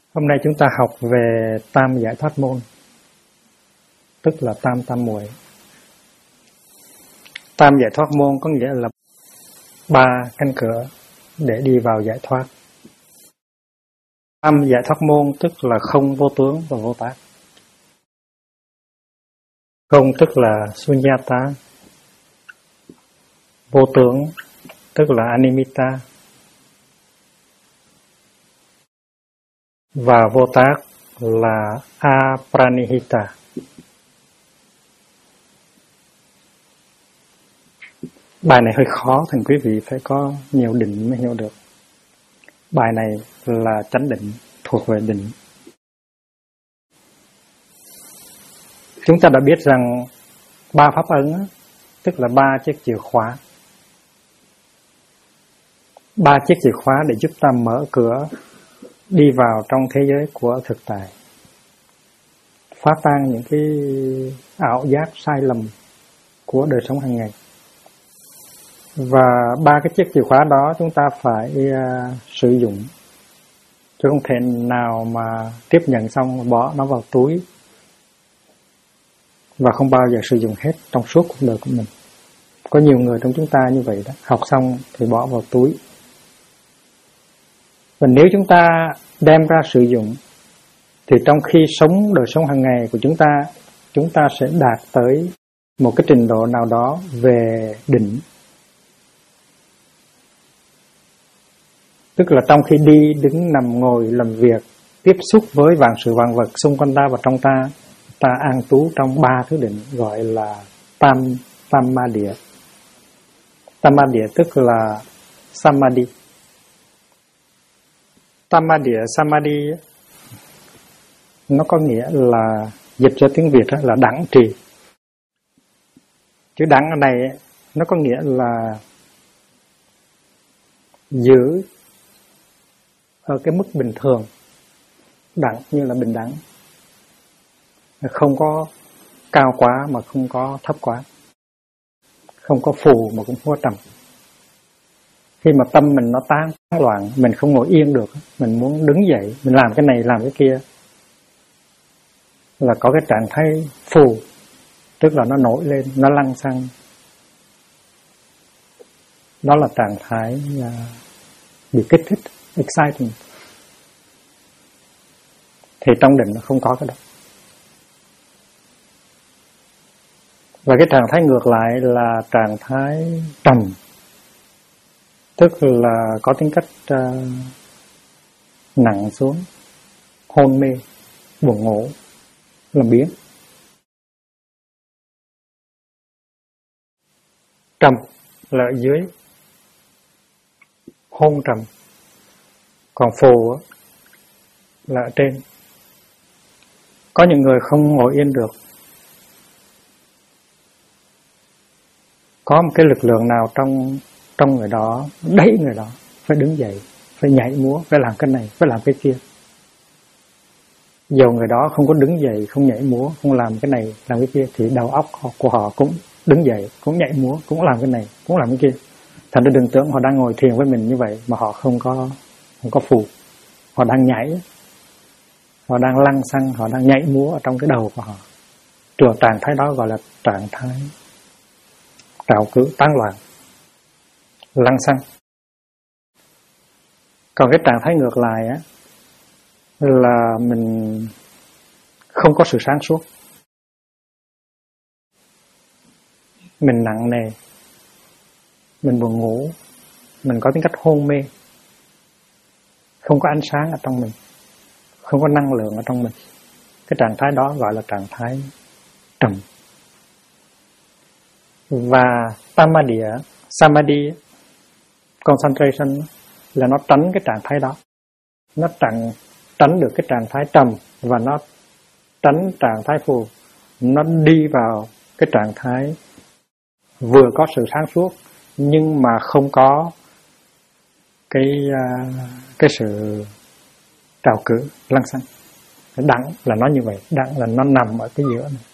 Hôm nay chúng ta học về tam giải thoát môn, tức là tam tam muội. Tam giải thoát môn có nghĩa là 3 cánh cửa để đi vào giải thoát. Tam giải thoát môn tức là không vô tướng và vô tác. Không tức là sunyata, vô tướng tức là animita, và vô tác là apranihita. Bài này hơi khó, thành quý vị phải có nhiều định mới hiểu được. Bài này là chánh định, thuộc về định. Chúng ta đã biết rằng 3 pháp ấn, tức là 3 chiếc chìa khóa. 3 chiếc chìa khóa để giúp ta mở cửa đi vào trong thế giới của thực tại, phá tan những cái ảo giác sai lầm của đời sống hàng ngày. Và 3 cái chiếc chìa khóa đó chúng ta phải sử dụng, chứ không thể nào mà tiếp nhận xong bỏ nó vào túi và không bao giờ sử dụng hết trong suốt cuộc đời của mình. Có nhiều người trong chúng ta như vậy đó, học xong thì bỏ vào túi. Và nếu chúng ta đem ra sử dụng thì trong khi sống đời sống hàng ngày của chúng ta sẽ đạt tới một cái trình độ nào đó về định. Tức là trong khi đi, đứng, nằm, ngồi, làm việc, tiếp xúc với vạn sự vạn vật xung quanh ta và trong ta, ta an trú trong 3 thứ định gọi là tam ma địa. Tam ma địa tức là samadhi. Tam ma địa, samadhi nó có nghĩa là, dịch ra tiếng Việt là đẳng trì. Chữ đẳng ở này nó có nghĩa là giữ ở cái mức bình thường, đẳng như là bình đẳng, không có cao quá mà không có thấp quá, không có phù mà cũng không có trầm. Khi mà tâm mình nó tán loạn, mình không ngồi yên được, mình muốn đứng dậy, mình làm cái này, làm cái kia, là có cái trạng thái phù, tức là nó nổi lên, nó lăng xăng. Đó là trạng thái bị kích thích, exciting. Thì trong định nó không có cái đó. Và cái trạng thái ngược lại là trạng thái trầm, tức là có tính cách nặng xuống, hôn mê, buồn ngủ, làm biếng. Trầm là ở dưới, hôn trầm, còn phù là ở trên. Có những người không ngồi yên được, có một cái lực lượng nào trong người đó đẩy người đó phải đứng dậy, phải nhảy múa, phải làm cái này, phải làm cái kia. Dầu người đó không có đứng dậy, không nhảy múa, không làm cái này, làm cái kia, thì đầu óc của họ cũng đứng dậy, cũng nhảy múa, cũng làm cái này, cũng làm cái kia. Thành ra đừng tưởng họ đang ngồi thiền với mình như vậy mà họ không có phù. Họ đang nhảy, họ đang lăng xăng, họ đang nhảy múa ở trong cái đầu của họ. Trạng thái đó gọi là trạng thái trạo cử, tán loạn, lăng xăng. Còn cái trạng thái ngược lại là mình không có sự sáng suốt, mình nặng nề, mình buồn ngủ, mình có tính cách hôn mê, không có ánh sáng ở trong mình, không có năng lượng ở trong mình. Cái trạng thái đó gọi là trạng thái trầm. Và samadhi, concentration, là nó tránh cái trạng thái đó. Nó tránh được cái trạng thái trầm, và nó tránh trạng thái phù. Nó đi vào cái trạng thái vừa có sự sáng suốt nhưng mà không có cái sự trào cử, lăng xăng. Đẳng là nó như vậy, đẳng là nó nằm ở cái giữa này.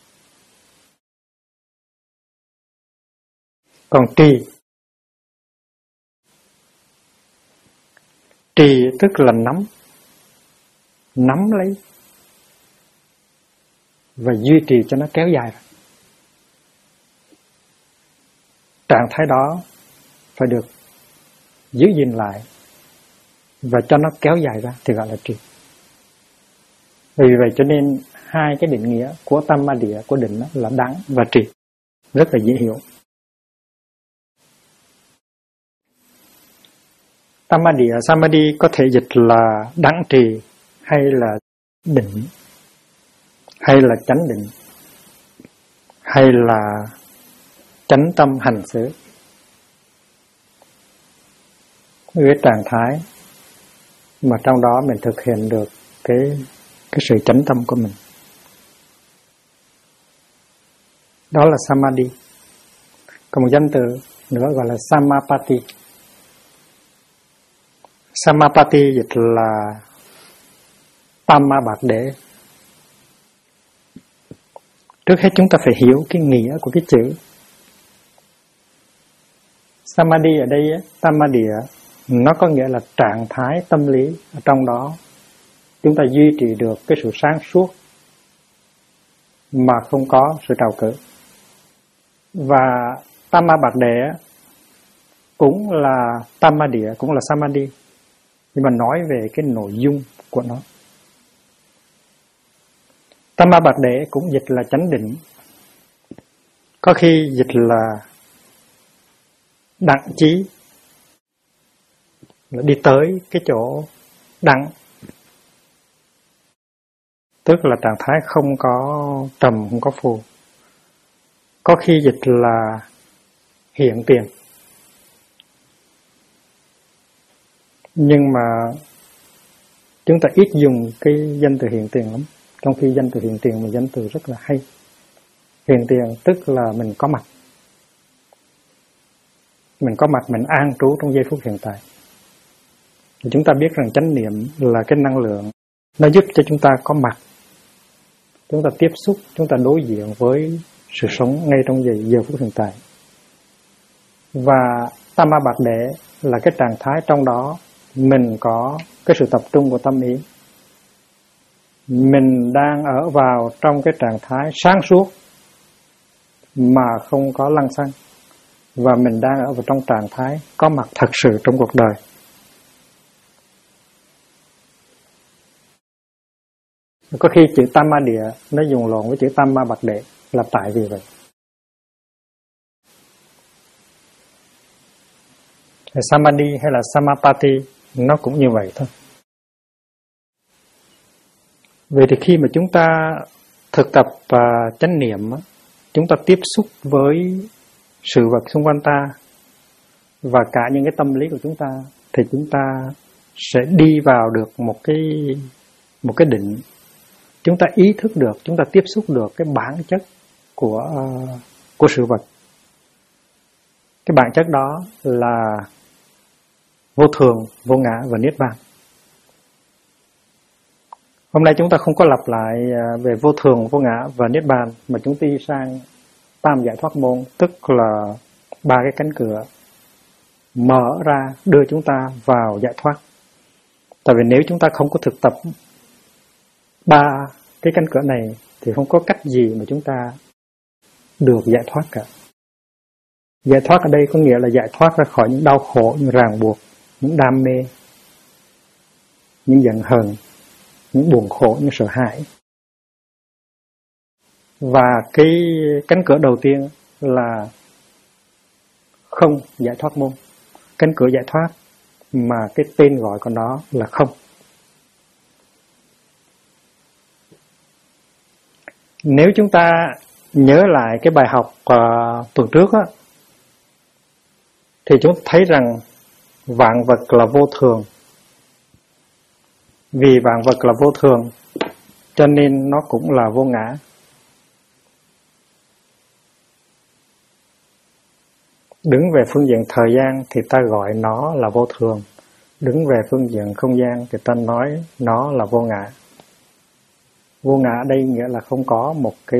Còn trì tức là nắm, nắm lấy và duy trì cho nó kéo dài. Trạng thái đó phải được giữ gìn lại và cho nó kéo dài ra thì gọi là trì. Vì vậy cho nên hai cái định nghĩa của Tammadhiya, của định là đắng và trì, rất là dễ hiểu. Tammadhiya, Samadhi có thể dịch là đắng trì, hay là định, hay là chánh định, hay là chánh tâm hành xứ. Cái trạng thái mà trong đó mình thực hiện được cái sự chánh tâm của mình, đó là Samadhi. Còn một danh từ nữa gọi là Samapati. Samapati dịch là Tamma Bạc Đế. Trước hết chúng ta phải hiểu cái nghĩa của cái chữ Samadhi ở đây, Tammadhiya, nó có nghĩa là trạng thái tâm lý ở trong đó chúng ta duy trì được cái sự sáng suốt mà không có sự trào cử. Và Tamma Bạc Đế cũng là Tammadhiya, cũng là Samadhi, nhưng mà nói về cái nội dung của nó. Tamma Bạc Đế cũng dịch là chánh định, có khi dịch là đặng chí, là đi tới cái chỗ đặng, tức là trạng thái không có trầm, không có phù. Có khi dịch là hiện tiền, nhưng mà chúng ta ít dùng cái danh từ hiện tiền lắm, trong khi danh từ hiện tiền là danh từ rất là hay. Hiện tiền tức là mình có mặt, mình an trú trong giây phút hiện tại. Thì chúng ta biết rằng chánh niệm là cái năng lượng, nó giúp cho chúng ta có mặt, chúng ta tiếp xúc, chúng ta đối diện với sự sống ngay trong giờ phút hiện tại. Và Tamma Bạc Đế là cái trạng thái trong đó mình có cái sự tập trung của tâm ý, mình đang ở vào trong cái trạng thái sáng suốt mà không có lăng xăng, và mình đang ở vào trong trạng thái có mặt thật sự trong cuộc đời. Có khi chữ Tammadhiya nó dùng lộn với chữ Tamma Bạc Đế là tại vì vậy. Samadhi hay là Samapati nó cũng như vậy thôi. Vậy thì khi mà chúng ta thực tập chánh niệm, chúng ta tiếp xúc với sự vật xung quanh ta và cả những cái tâm lý của chúng ta, thì chúng ta sẽ đi vào được một cái định. Chúng ta ý thức được, chúng ta tiếp xúc được cái bản chất của sự vật. Cái bản chất đó là vô thường, vô ngã và niết bàn. Hôm nay chúng ta không có lặp lại về vô thường, vô ngã và niết bàn, mà chúng ta đi sang tam giải thoát môn, tức là 3 cái cánh cửa mở ra đưa chúng ta vào giải thoát. Tại vì nếu chúng ta không có thực tập 3 cái cánh cửa này thì không có cách gì mà chúng ta được giải thoát cả. Giải thoát ở đây có nghĩa là giải thoát ra khỏi những đau khổ, những ràng buộc, những đam mê, những giận hờn, những buồn khổ, những sợ hãi. Và cái cánh cửa đầu tiên là không giải thoát môn. Cánh cửa giải thoát mà cái tên gọi của nó là không. Nếu chúng ta nhớ lại cái bài học tuần trước á, thì chúng ta thấy rằng vạn vật là vô thường. Vì vạn vật là vô thường cho nên nó cũng là vô ngã. Đứng về phương diện thời gian thì ta gọi nó là vô thường. Đứng về phương diện không gian thì ta nói nó là vô ngã. Vô ngã đây nghĩa là không có một cái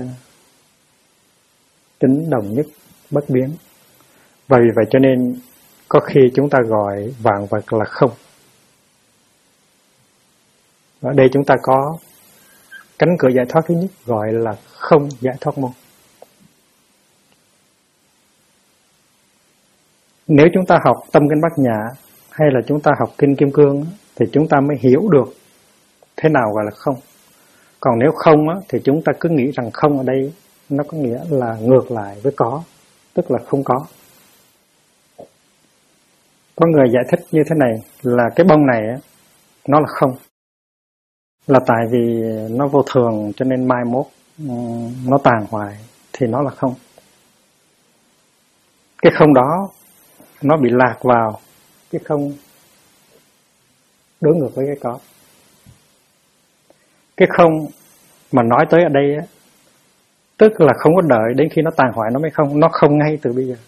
tính đồng nhất, bất biến. Và vì vậy cho nên có khi chúng ta gọi vạn vật là không. Ở đây chúng ta có cánh cửa giải thoát thứ nhất gọi là không giải thoát môn. Nếu chúng ta học tâm kinh Bát Nhã hay là chúng ta học kinh Kim Cương thì chúng ta mới hiểu được thế nào gọi là không. Còn nếu không thì chúng ta cứ nghĩ rằng không ở đây nó có nghĩa là ngược lại với có, tức là không có. Có người giải thích như thế này là cái bông này nó là không, là tại vì nó vô thường cho nên mai mốt nó tàn hoại thì nó là không. Cái không đó nó bị lạc vào cái không đối ngược với cái có. Cái không mà nói tới ở đây tức là không có đợi đến khi nó tàn hoại nó mới không, nó không ngay từ bây giờ.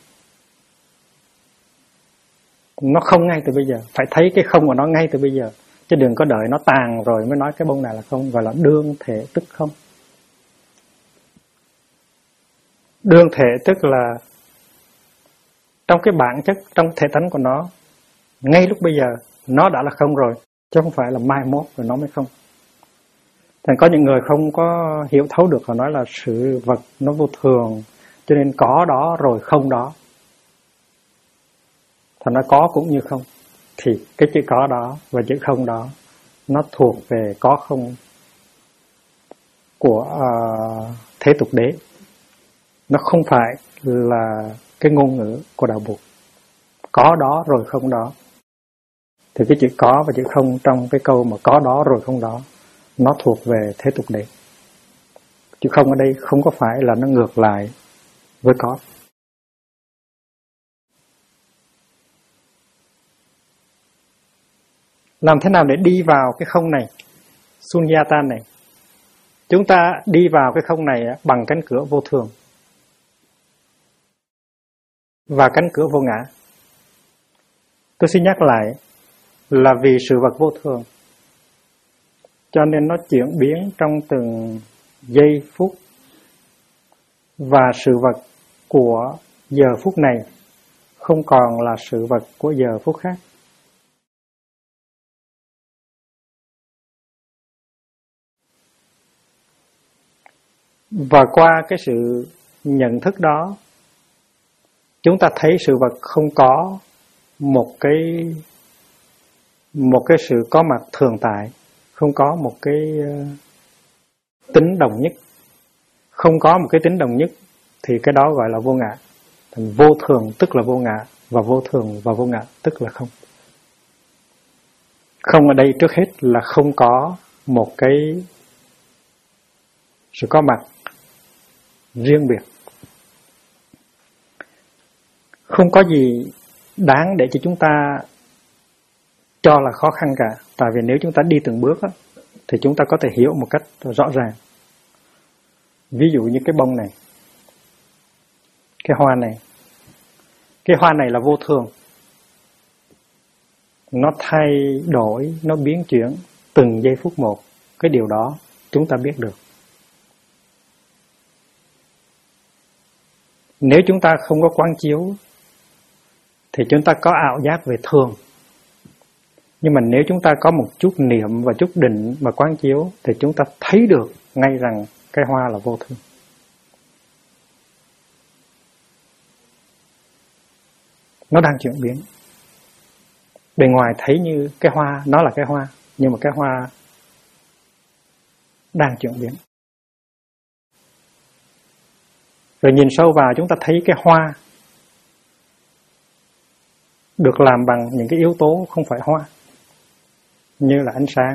Nó không ngay từ bây giờ, phải thấy cái không của nó ngay từ bây giờ, chứ đừng có đợi nó tàn rồi mới nói cái bông này là không, gọi là đương thể tức không. Đương thể tức là trong cái bản chất, trong thể tánh của nó, ngay lúc bây giờ nó đã là không rồi, chứ không phải là mai mốt rồi nó mới không. Thành có những người không có hiểu thấu được, họ nói là sự vật nó vô thường, cho nên có đó rồi không đó. Thành nó có cũng như không. Thì cái chữ có đó và chữ không đó nó thuộc về có không của thế tục đế. Nó không phải là cái ngôn ngữ của đạo Bụt. Có đó rồi không đó. Thì cái chữ có và chữ không trong cái câu mà có đó rồi không đó nó thuộc về thế tục đế. Chữ không ở đây không có phải là nó ngược lại với có. Làm thế nào để đi vào cái không này, Sunyata này? Chúng ta đi vào cái không này bằng cánh cửa vô thường và cánh cửa vô ngã. Tôi xin nhắc lại là vì sự vật vô thường cho nên nó chuyển biến trong từng giây phút, và sự vật của giờ phút này không còn là sự vật của giờ phút khác. Và qua cái sự nhận thức đó, chúng ta thấy sự vật không có một cái sự có mặt thường tại, không có một cái tính đồng nhất. Không có một cái tính đồng nhất thì cái đó gọi là vô ngã. Thành vô thường tức là vô ngã, và vô thường và vô ngã tức là không. Không ở đây trước hết là không có một cái sự có mặt riêng biệt. Không có gì đáng để cho chúng ta cho là khó khăn cả. Tại vì nếu chúng ta đi từng bước thì chúng ta có thể hiểu một cách rõ ràng. Ví dụ như cái bông này, cái hoa này. Cái hoa này là vô thường. Nó thay đổi, nó biến chuyển từng giây phút một. Cái điều đó chúng ta biết được. Nếu chúng ta không có quán chiếu thì chúng ta có ảo giác về thường. Nhưng mà nếu chúng ta có một chút niệm và chút định và quán chiếu thì chúng ta thấy được ngay rằng cái hoa là vô thường. Nó đang chuyển biến. Bề ngoài thấy như cái hoa, nó là cái hoa, nhưng mà cái hoa đang chuyển biến. Rồi nhìn sâu vào chúng ta thấy cái hoa được làm bằng những cái yếu tố không phải hoa, như là ánh sáng,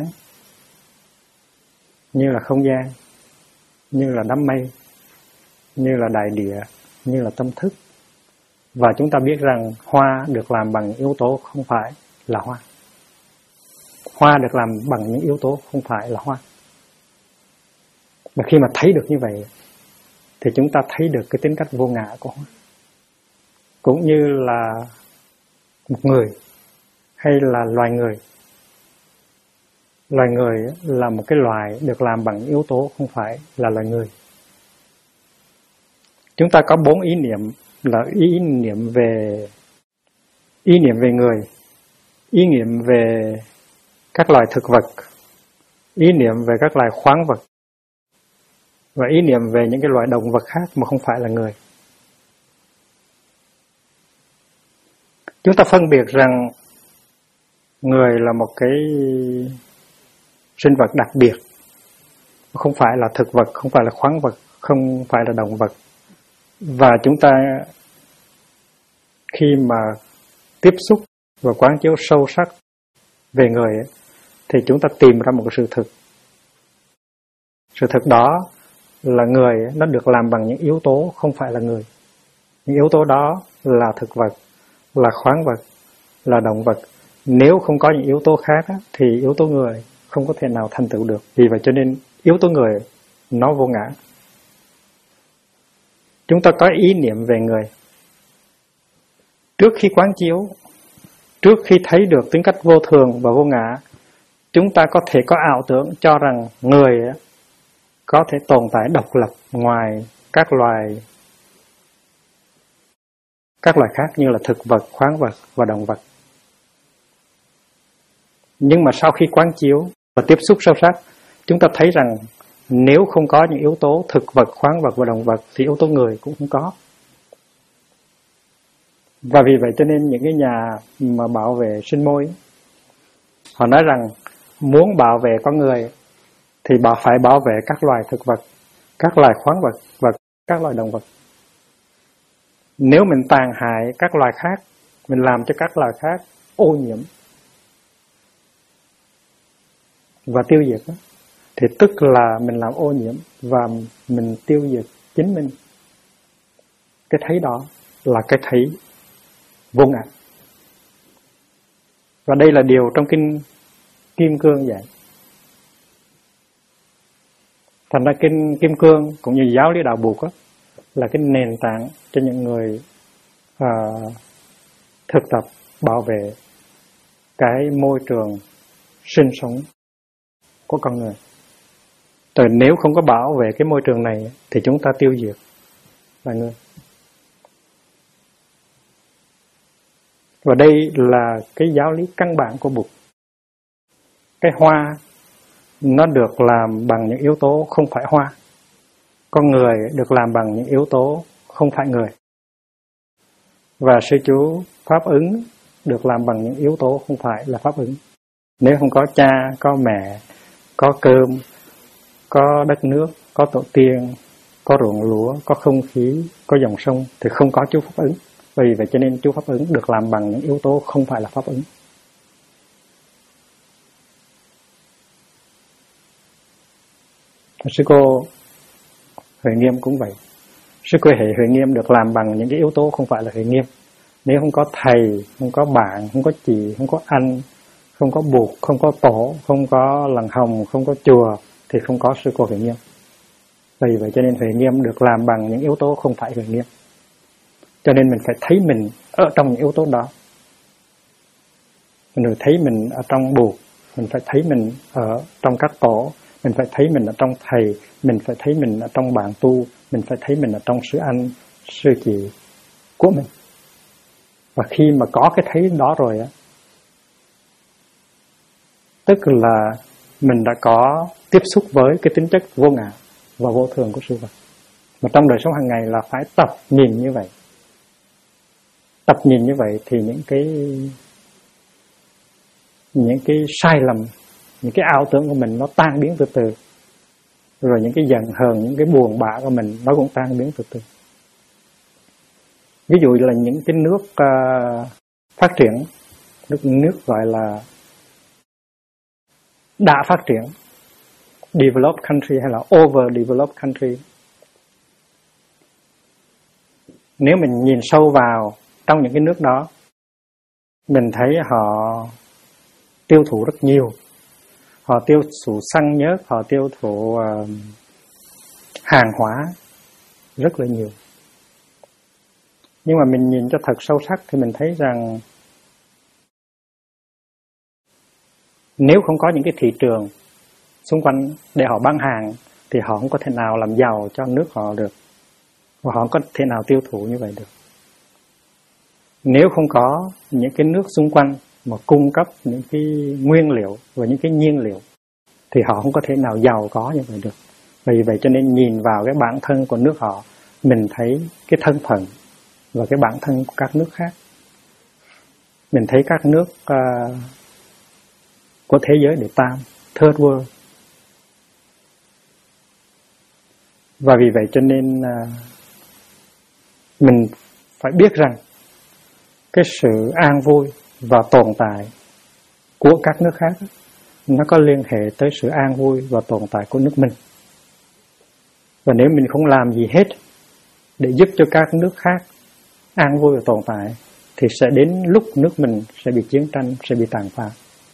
như là không gian, như là đám mây, như là đại địa, như là tâm thức. Và chúng ta biết rằng hoa được làm bằng yếu tố không phải là hoa. Hoa được làm bằng những yếu tố không phải là hoa. Và khi mà thấy được như vậy thì chúng ta thấy được cái tính cách vô ngã của hoa. Cũng như là một người hay là loài người. Loài người là một cái loài được làm bằng yếu tố không phải là loài người. Chúng ta có 4 ý niệm, là ý niệm về người, ý niệm về các loài thực vật, ý niệm về các loài khoáng vật và ý niệm về những cái loài động vật khác mà không phải là người. Chúng ta phân biệt rằng người là một cái sinh vật đặc biệt, không phải là thực vật, không phải là khoáng vật, không phải là động vật. Và chúng ta khi mà tiếp xúc và quán chiếu sâu sắc về người thì chúng ta tìm ra một sự thực. Sự thực đó là người nó được làm bằng những yếu tố không phải là người. Những yếu tố đó là thực vật, là khoáng vật, là động vật. Nếu không có những yếu tố khác thì yếu tố người không có thể nào thành tựu được. Vì vậy cho nên yếu tố người nó vô ngã. Chúng ta có ý niệm về người. Trước khi quán chiếu, trước khi thấy được tính cách vô thường và vô ngã, chúng ta có thể có ảo tưởng cho rằng người có thể tồn tại độc lập ngoài các loài khác như là thực vật, khoáng vật và động vật. Nhưng mà sau khi quán chiếu và tiếp xúc sâu sắc, chúng ta thấy rằng nếu không có những yếu tố thực vật, khoáng vật và động vật thì yếu tố người cũng không có. Và vì vậy cho nên những cái nhà mà bảo vệ sinh môi, họ nói rằng muốn bảo vệ con người thì phải bảo vệ các loài thực vật, các loài khoáng vật và các loài động vật. Nếu mình tàn hại các loài khác, mình làm cho các loài khác ô nhiễm và tiêu diệt, thì tức là mình làm ô nhiễm và mình tiêu diệt chính mình. Cái thấy đó là cái thấy vô ngã. Và đây là điều trong kinh Kim Cương dạy. Thành ra kinh Kim Cương cũng như giáo lý đạo Bụt là cái nền tảng cho những người thực tập bảo vệ cái môi trường sinh sống của con người. Rồi nếu không có bảo vệ cái môi trường này thì chúng ta tiêu diệt loài người. Và đây là cái giáo lý căn bản của Bụt. Cái hoa nó được làm bằng những yếu tố không phải hoa. Con người được làm bằng những yếu tố không phải người. Và sư chú Pháp ứng được làm bằng những yếu tố không phải là Pháp ứng. Nếu không có cha, có mẹ, có cơm, có đất nước, có tổ tiên, có ruộng lúa, có không khí, có dòng sông thì không có chú Pháp ứng. Vì vậy cho nên chú Pháp ứng được làm bằng những yếu tố không phải là Pháp ứng. Sư cô Huệ Nghiêm cũng vậy. Sư cô Huệ Nghiêm được làm bằng những cái yếu tố không phải là Huệ Nghiêm. Nếu không có thầy, không có bạn, không có chị, không có anh, không có Bụt, không có tổ, không có làng Hồng, không có chùa thì không có sư cô Huệ Nghiêm. Vì vậy cho nên Huệ Nghiêm được làm bằng những yếu tố không phải Huệ Nghiêm. Cho nên mình phải thấy mình ở trong những yếu tố đó. Mình phải thấy mình ở trong Bụt, mình phải thấy mình ở trong các tổ, mình phải thấy mình ở trong thầy, mình phải thấy mình ở trong bạn tu, mình phải thấy mình ở trong sư anh, sư chị của mình. Và khi mà có cái thấy đó rồi tức là mình đã có tiếp xúc với cái tính chất vô ngã và vô thường của sự vật. Mà trong đời sống hàng ngày là phải tập nhìn như vậy. Tập nhìn như vậy thì những cái sai lầm, những cái ảo tưởng của mình nó tan biến từ từ. Rồi những cái giận hờn, những cái buồn bã của mình nó cũng tan biến từ từ. Ví dụ là những cái nước phát triển, nước gọi là đã phát triển, developed country hay là overdeveloped country. Nếu mình nhìn sâu vào trong những cái nước đó, mình thấy họ tiêu thụ rất nhiều. Họ tiêu thụ xăng nhớt, họ tiêu thụ hàng hóa rất là nhiều. Nhưng mà mình nhìn cho thật sâu sắc thì mình thấy rằng nếu không có những cái thị trường xung quanh để họ bán hàng thì họ không có thể nào làm giàu cho nước họ được. Và họ không có thể nào tiêu thụ như vậy được. Nếu không có những cái nước xung quanh mà cung cấp những cái nguyên liệu và những cái nhiên liệu thì họ không có thể nào giàu có như vậy được. Vì vậy cho nên nhìn vào cái bản thân của nước họ, mình thấy cái thân phận và cái bản thân của các nước khác. Mình thấy các nước của thế giới đệ tam, third world. Và vì vậy cho nên mình phải biết rằng cái sự an vui và tồn tại của các nước khác nó có liên hệ tới sự an vui và tồn tại của nước mình. Và nếu mình không làm gì hết để giúp cho các nước khác an vui và tồn tại, thì sẽ đến lúc nước mình sẽ bị chiến tranh, sẽ bị tàn phá.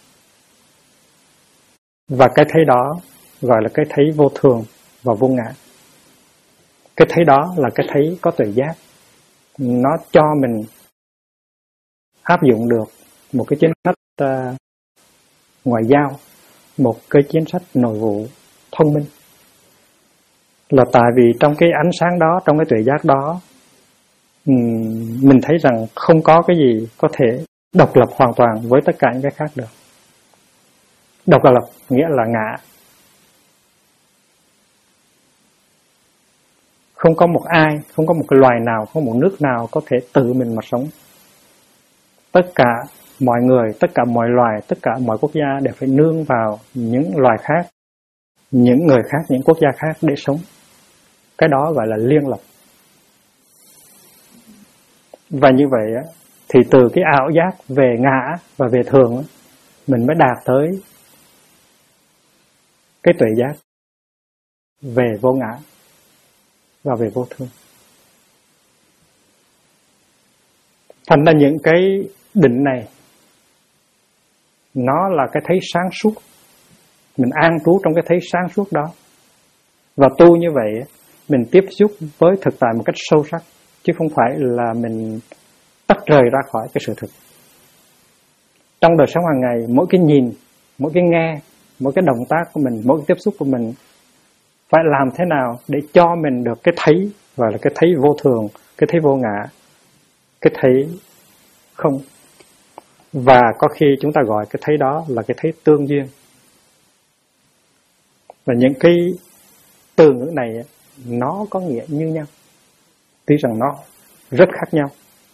Và cái thấy đó gọi là cái thấy vô thường và vô ngã. Cái thấy đó là cái thấy có tuệ giác. Nó cho mình áp dụng được một cái chính sách ngoại giao, một cái chính sách nội vụ thông minh. Là tại vì trong cái ánh sáng đó, trong cái tuệ giác đó, mình thấy rằng không có cái gì có thể độc lập hoàn toàn với tất cả những cái khác được. Độc lập nghĩa là ngã. Không có một ai, không có một cái loài nào, không có một nước nào có thể tự mình mà sống. Tất cả mọi người, tất cả mọi loài, tất cả mọi quốc gia đều phải nương vào những loài khác, những người khác, những quốc gia khác để sống. Cái đó gọi là liên lập. Và như vậy thì từ cái ảo giác về ngã và về thường, mình mới đạt tới cái tuệ giác về vô ngã và về vô thương. Thành ra những cái định này nó là cái thấy sáng suốt. Mình an trú trong cái thấy sáng suốt đó. Và tu như vậy mình tiếp xúc với thực tại một cách sâu sắc, chứ không phải là mình tách rời ra khỏi cái sự thực. Trong đời sống hàng ngày, mỗi cái nhìn, mỗi cái nghe, mỗi cái động tác của mình, mỗi cái tiếp xúc của mình phải làm thế nào để cho mình được cái thấy, gọi là cái thấy vô thường, cái thấy vô ngã, cái thấy không. Và có khi chúng ta gọi cái thấy đó là cái thấy tương duyên. Và những cái từ ngữ này nó có nghĩa như nhau, tuy rằng nó rất khác nhau.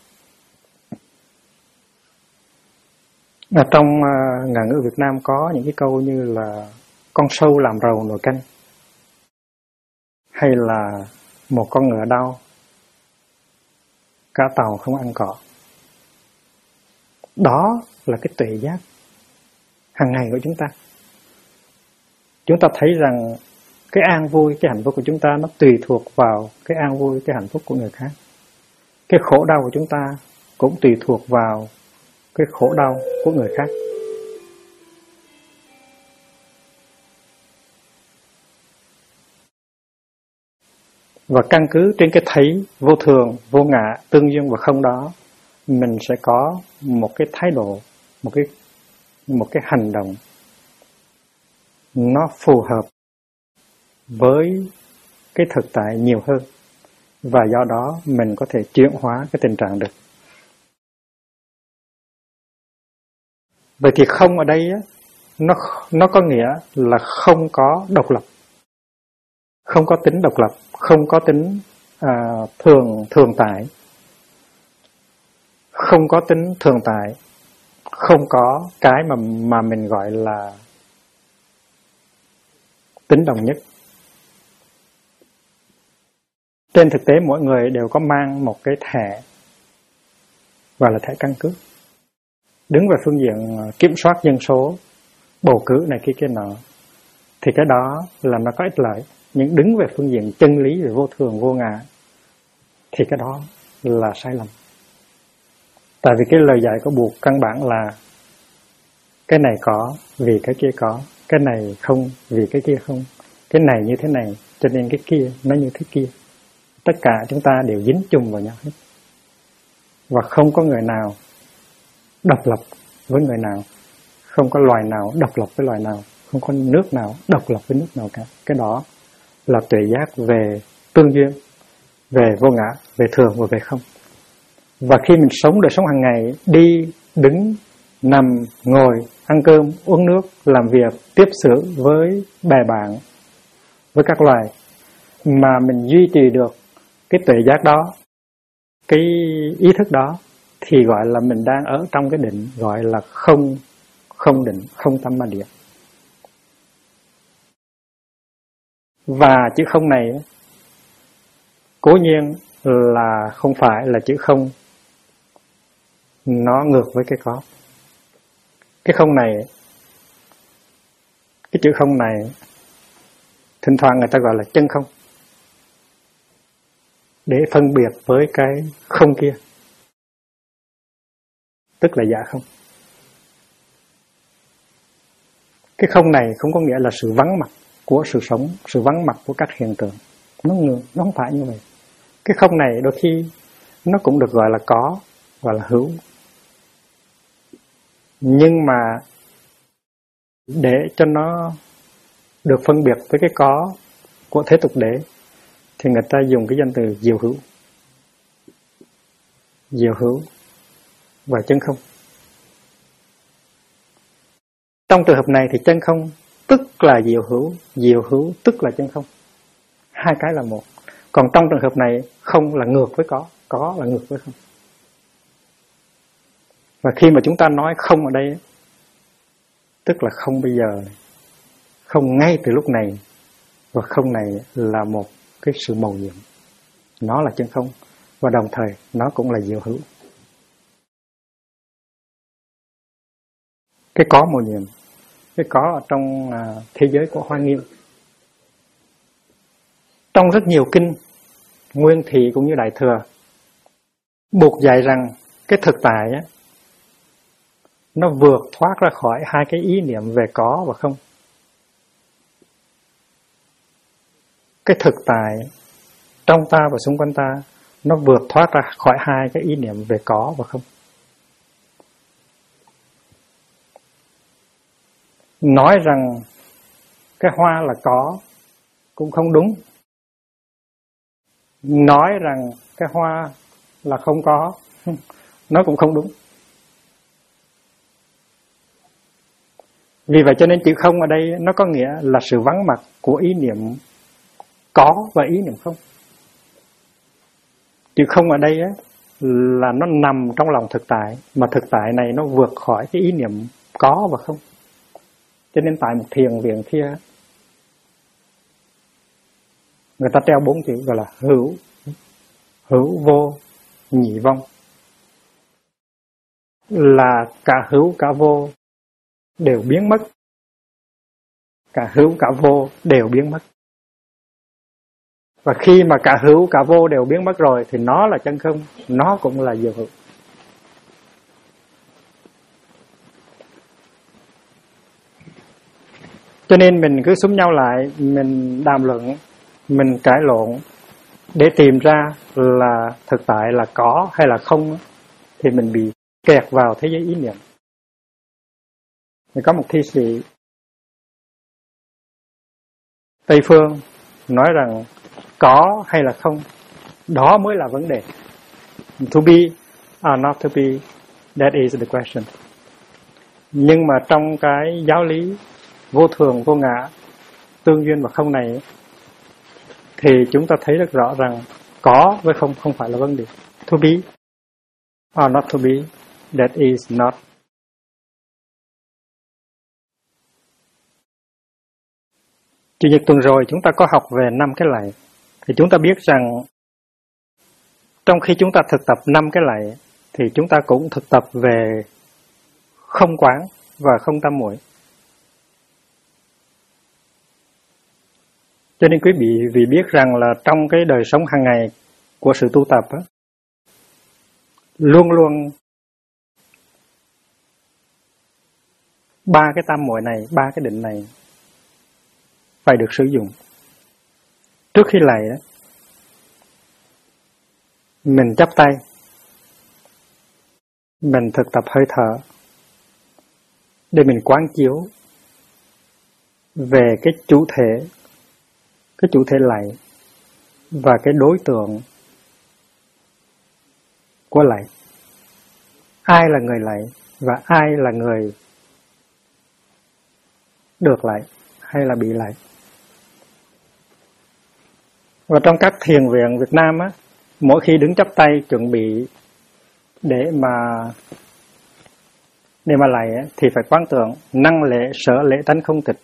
Ở trong ngạn ngữ Việt Nam có những cái câu như là con sâu làm rầu nồi canh, hay là một con ngựa đau, cả tàu không ăn cỏ. Đó là cái tuệ giác hàng ngày của chúng ta. Chúng ta thấy rằng cái an vui, cái hạnh phúc của chúng ta nó tùy thuộc vào cái an vui, cái hạnh phúc của người khác. Cái khổ đau của chúng ta cũng tùy thuộc vào cái khổ đau của người khác. Và căn cứ trên cái thấy vô thường, vô ngã, tương duyên và không đó, mình sẽ có một cái thái độ, một cái hành động nó phù hợp với cái thực tại nhiều hơn. Và do đó mình có thể chuyển hóa cái tình trạng được. Vậy thì không ở đây nó có nghĩa là không có độc lập, không có tính độc lập, không có tính thường tại, không có tính thường tại, không có cái mà mình gọi là tính đồng nhất. Trên thực tế mỗi người đều có mang một cái thẻ, gọi là thẻ căn cước. Đứng về phương diện kiểm soát dân số, bầu cử này kia nọ, thì cái đó là nó có ích lợi. Nhưng đứng về phương diện chân lý về vô thường, vô ngã, thì cái đó là sai lầm. Tại vì cái lời dạy của Bụt căn bản là cái này có vì cái kia có, cái này không vì cái kia không, cái này như thế này cho nên cái kia nó như thế kia. Tất cả chúng ta đều dính chung vào nhau hết. Và không có người nào độc lập với người nào, không có loài nào độc lập với loài nào, không có nước nào độc lập với nước nào cả. Cái đó là tuệ giác về tương duyên, về vô ngã, về thường và về không. Và khi mình sống đời sống hàng ngày, đi, đứng, nằm, ngồi, ăn cơm, uống nước, làm việc, tiếp xử với bè bạn, với các loài, mà mình duy trì được cái tuệ giác đó, cái ý thức đó, thì gọi là mình đang ở trong cái định, gọi là không định, không tâm ma địa. Và chữ không này cố nhiên là không phải là chữ không, nó ngược với cái có. Cái không này, cái chữ không này thỉnh thoảng người ta gọi là chân không, để phân biệt với cái không kia, tức là dạ không. Cái không này không có nghĩa là sự vắng mặt của sự sống, sự vắng mặt của các hiện tượng. Nó không phải như vậy. Cái không này đôi khi nó cũng được gọi là có, gọi là hữu. Nhưng mà để cho nó được phân biệt với cái có của thế tục đế thì người ta dùng cái danh từ diệu hữu. Diệu hữu và chân không. Trong trường hợp này thì chân không tức là diệu hữu tức là chân không. Hai cái là một. Còn trong trường hợp này không là ngược với có là ngược với không. Và khi mà chúng ta nói không ở đây, tức là không bây giờ, không ngay từ lúc này, và không này là một cái sự mầu nhiệm. Nó là chân không, và đồng thời nó cũng là diệu hữu. Cái có mầu nhiệm, cái có ở trong thế giới của Hoa Nghiêm. Trong rất nhiều kinh, Nguyên Thủy cũng như Đại Thừa, buộc dạy rằng cái thực tại á, nó vượt thoát ra khỏi hai cái ý niệm về có và không. Cái thực tại trong ta và xung quanh ta, nó vượt thoát ra khỏi hai cái ý niệm về có và không. Nói rằng cái hoa là có cũng không đúng. Nói rằng cái hoa là không có, nó cũng không đúng. Vì vậy cho nên chữ không ở đây nó có nghĩa là sự vắng mặt của ý niệm có và ý niệm không. Chữ không ở đây á, là nó nằm trong lòng thực tại, mà thực tại này nó vượt khỏi cái ý niệm có và không. Cho nên tại một thiền viện kia, người ta treo 4 chữ gọi là hữu vô nhị vong, là cả hữu cả vô đều biến mất, cả hữu cả vô đều biến mất. Và khi mà cả hữu cả vô đều biến mất rồi thì nó là chân không, nó cũng là diệu hữu. Cho nên mình cứ xúm nhau lại, mình đàm luận, mình cãi lộn để tìm ra là thực tại là có hay là không, thì mình bị kẹt vào thế giới ý niệm. Có một thi sĩ Tây Phương nói rằng có hay là không, đó mới là vấn đề. To be or not to be, that is the question. Nhưng mà trong cái giáo lý vô thường, vô ngã, tương duyên và không này, thì chúng ta thấy rất rõ rằng có với không phải là vấn đề. To be or not to be, that is not. Chủ nhật tuần rồi chúng ta có học về 5 cái lạy. Thì chúng ta biết rằng trong khi chúng ta thực tập 5 cái lạy thì chúng ta cũng thực tập về không quán và không tam muội. Cho nên quý vị biết rằng là trong cái đời sống hàng ngày của sự tu tập á, luôn luôn 3 cái tam muội này, 3 cái định này phải được sử dụng. Trước khi lạy đó, mình chắp tay, mình thực tập hơi thở để mình quán chiếu về cái chủ thể lạy và cái đối tượng của lạy. Ai là người lạy và ai là người được lạy hay là bị lạy. Và trong các thiền viện Việt Nam á, mỗi khi đứng chắp tay chuẩn bị để mà lạy á, thì phải quán tưởng năng lễ sở lễ tánh không tịch.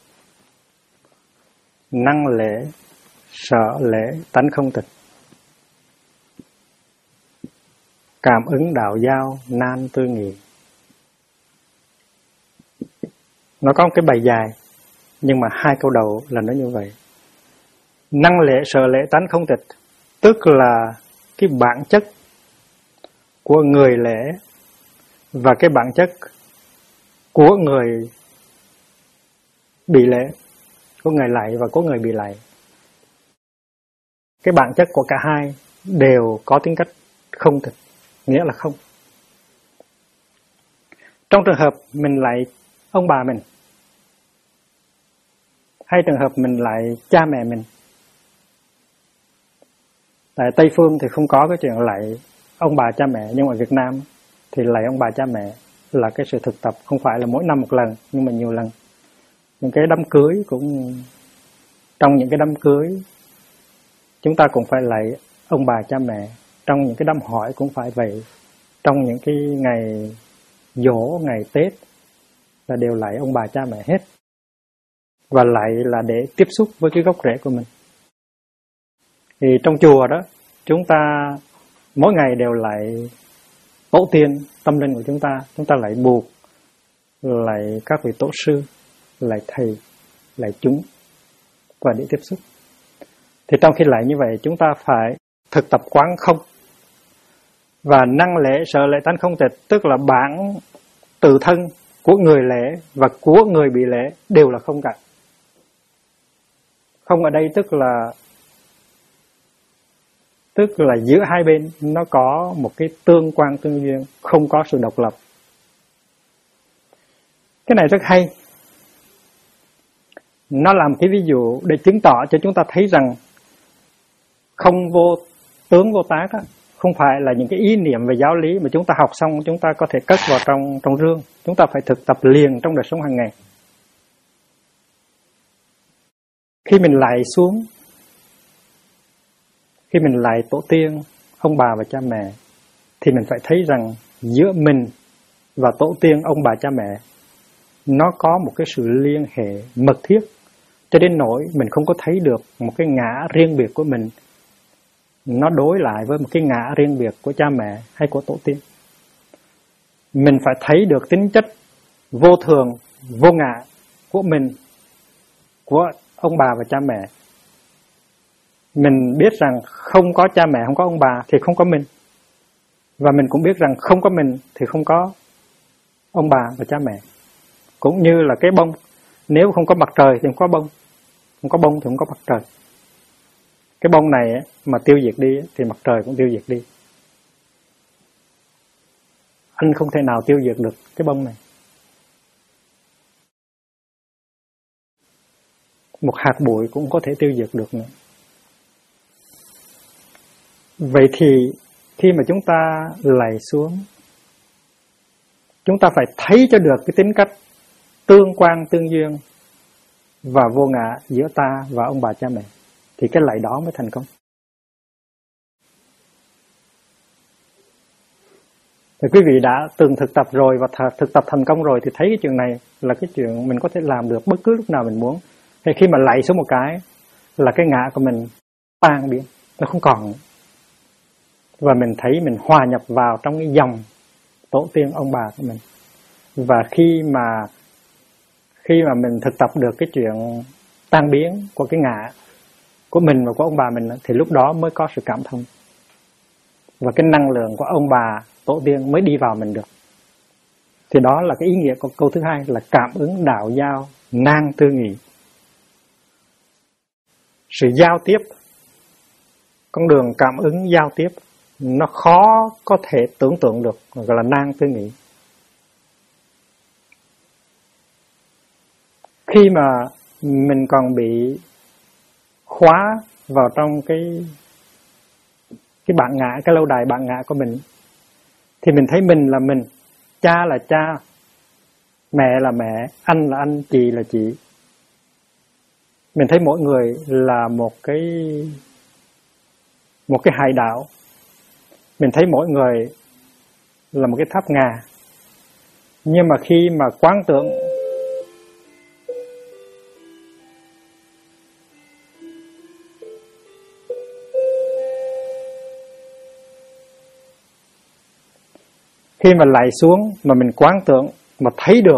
Năng lễ sở lễ tánh không tịch. Cảm ứng đạo giao nan tư nghị. Nó có một cái bài dài, nhưng mà 2 câu đầu là nó như vậy. Năng lễ sở lễ tánh không tịch, tức là cái bản chất của người lễ và cái bản chất của người bị lễ, của người lạy và của người bị lạy. Cái bản chất của cả hai đều có tính cách không tịch, nghĩa là không. Trong trường hợp mình lạy ông bà mình, hay trường hợp mình lạy cha mẹ mình, tại Tây Phương thì không có cái chuyện lạy ông bà cha mẹ, nhưng ở Việt Nam thì lạy ông bà cha mẹ là cái sự thực tập, không phải là mỗi năm một lần, nhưng mà nhiều lần. Những cái đám cưới cũng, trong những cái đám cưới chúng ta cũng phải lạy ông bà cha mẹ, trong những cái đám hỏi cũng phải vậy, trong những cái ngày giỗ, ngày Tết là đều lạy ông bà cha mẹ hết. Và lạy là để tiếp xúc với cái gốc rễ của mình. Thì trong chùa đó, chúng ta mỗi ngày đều lạy tổ tiên tâm linh của chúng ta lạy Bụt, lạy các vị tổ sư, lạy thầy, lạy chúng, và để tiếp xúc. Thì trong khi lạy như vậy, chúng ta phải thực tập quán không. Và năng lễ sở lễ tánh không tịch, tức là bản tự thân của người lễ và của người bị lễ đều là không cả. Không ở đây tức là giữa hai bên nó có một cái tương quan tương duyên, không có sự độc lập. Cái này rất hay. Nó làm cái ví dụ để chứng tỏ cho chúng ta thấy rằng không vô tướng vô tác đó, không phải là những cái ý niệm về giáo lý mà chúng ta học xong chúng ta có thể cất vào trong rương. Chúng ta phải thực tập liền trong đời sống hàng ngày. Khi mình lạy xuống, khi mình lạy tổ tiên, ông bà và cha mẹ, thì mình phải thấy rằng giữa mình và tổ tiên, ông bà cha mẹ, nó có một cái sự liên hệ mật thiết, cho đến nỗi mình không có thấy được một cái ngã riêng biệt của mình nó đối lại với một cái ngã riêng biệt của cha mẹ hay của tổ tiên. Mình phải thấy được tính chất vô thường, vô ngã của mình, của ông bà và cha mẹ. Mình biết rằng không có cha mẹ, không có ông bà thì không có mình. Và mình cũng biết rằng không có mình thì không có ông bà và cha mẹ. Cũng như là cái bông, nếu không có mặt trời thì không có bông, không có bông thì không có mặt trời. Cái bông này mà tiêu diệt đi thì mặt trời cũng tiêu diệt đi. Anh không thể nào tiêu diệt được cái bông này. Một hạt bụi cũng có thể tiêu diệt được nữa. Vậy thì khi mà chúng ta lạy xuống, chúng ta phải thấy cho được cái tính cách tương quan tương duyên và vô ngã giữa ta và ông bà cha mẹ, thì cái lạy đó mới thành công. Thì quý vị đã từng thực tập rồi và thực tập thành công rồi thì thấy cái chuyện này là cái chuyện mình có thể làm được bất cứ lúc nào mình muốn. Thì khi mà lạy xuống một cái là cái ngã của mình tan biến, nó không còn nữa. Và mình thấy mình hòa nhập vào trong cái dòng tổ tiên ông bà của mình. Và khi mà mình thực tập được cái chuyện tan biến của cái ngã của mình và của ông bà mình, thì lúc đó mới có sự cảm thông. Và cái năng lượng của ông bà, tổ tiên mới đi vào mình được. Thì đó là cái ý nghĩa của câu thứ hai là cảm ứng đạo giao nan tư nghị. Sự giao tiếp, con đường cảm ứng giao tiếp, nó khó có thể tưởng tượng được, gọi là nan tư nghị. Khi mà mình còn bị khóa vào trong cái bản ngã, cái lâu đài bản ngã của mình, thì mình thấy mình là mình, cha là cha, mẹ là mẹ, anh là anh, chị là chị. Mình thấy mỗi người là một cái hải đảo. Mình thấy mỗi người là một cái tháp ngà. Nhưng mà khi mà quán tưởng khi mà lạy xuống mà mình quán tưởng mà thấy được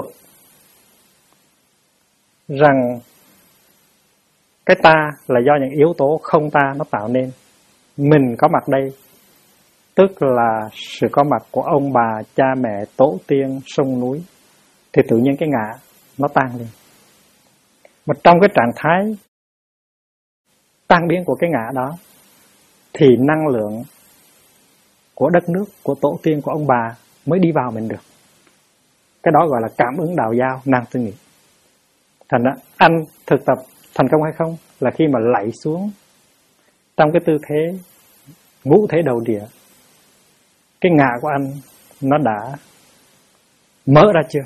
rằng cái ta là do những yếu tố không ta nó tạo nên. Mình có mặt đây tức là sự có mặt của ông bà, cha mẹ, tổ tiên, sông núi, thì tự nhiên cái ngã nó tan lên. Mà trong cái trạng thái tan biến của cái ngã đó thì năng lượng của đất nước, của tổ tiên, của ông bà mới đi vào mình được. Cái đó gọi là cảm ứng đạo giao năng tư nghị. Thành ra anh thực tập thành công hay không là khi mà lạy xuống trong cái tư thế ngũ thế đầu địa, cái ngã của anh nó đã mở ra chưa?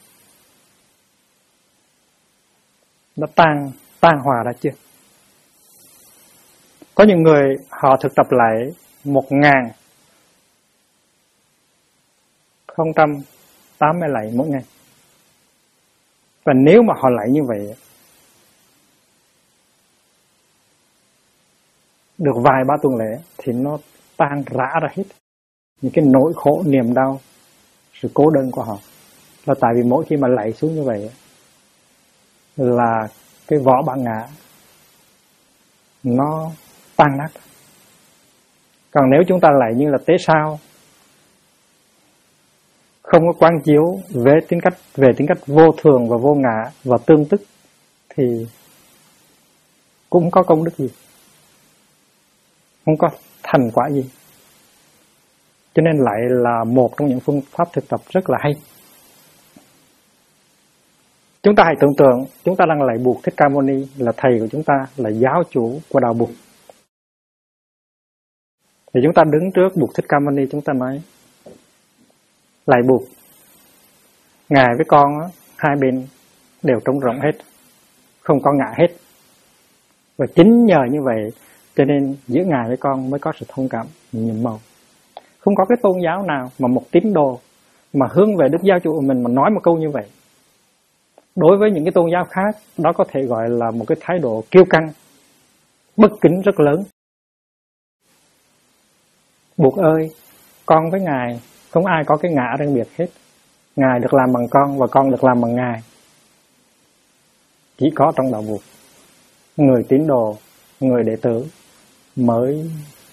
Nó tan hòa ra chưa? Có những người họ thực tập lại 1080 lạy mỗi ngày. Và nếu mà họ lạy như vậy được vài ba tuần lễ thì nó tan rã ra hết những cái nỗi khổ, niềm đau, sự cô đơn của họ. Là tại vì mỗi khi mà lạy xuống như vậy là cái vỏ bản ngã nó tan nát. Còn nếu chúng ta lạy như là tế sao, không có quán chiếu về tính cách vô thường và vô ngã và tương tức thì cũng không có công đức gì, không có thành quả gì. Cho nên lại là một trong những phương pháp thực tập rất là hay. Chúng ta hãy tưởng tượng chúng ta đang lạy Bụt Thích Ca Mâu Ni, là thầy của chúng ta, là giáo chủ của đạo Bụt. Thì chúng ta đứng trước Bụt Thích Ca Mâu Ni, chúng ta nói: lạy Bụt, Ngài với con á, hai bên đều trống rỗng hết, không có ngã hết. Và chính nhờ như vậy cho nên giữa Ngài với con mới có sự thông cảm, nhiệm màu. Không có cái tôn giáo nào mà một tín đồ mà hướng về Đức Giáo Chủ của mình mà nói một câu như vậy. Đối với những cái tôn giáo khác, đó có thể gọi là một cái thái độ kiêu căng, bất kính rất lớn. Bụt ơi, con với Ngài không ai có cái ngã riêng biệt hết. Ngài được làm bằng con và con được làm bằng Ngài. Chỉ có trong đạo Bụt, người tín đồ, người đệ tử mới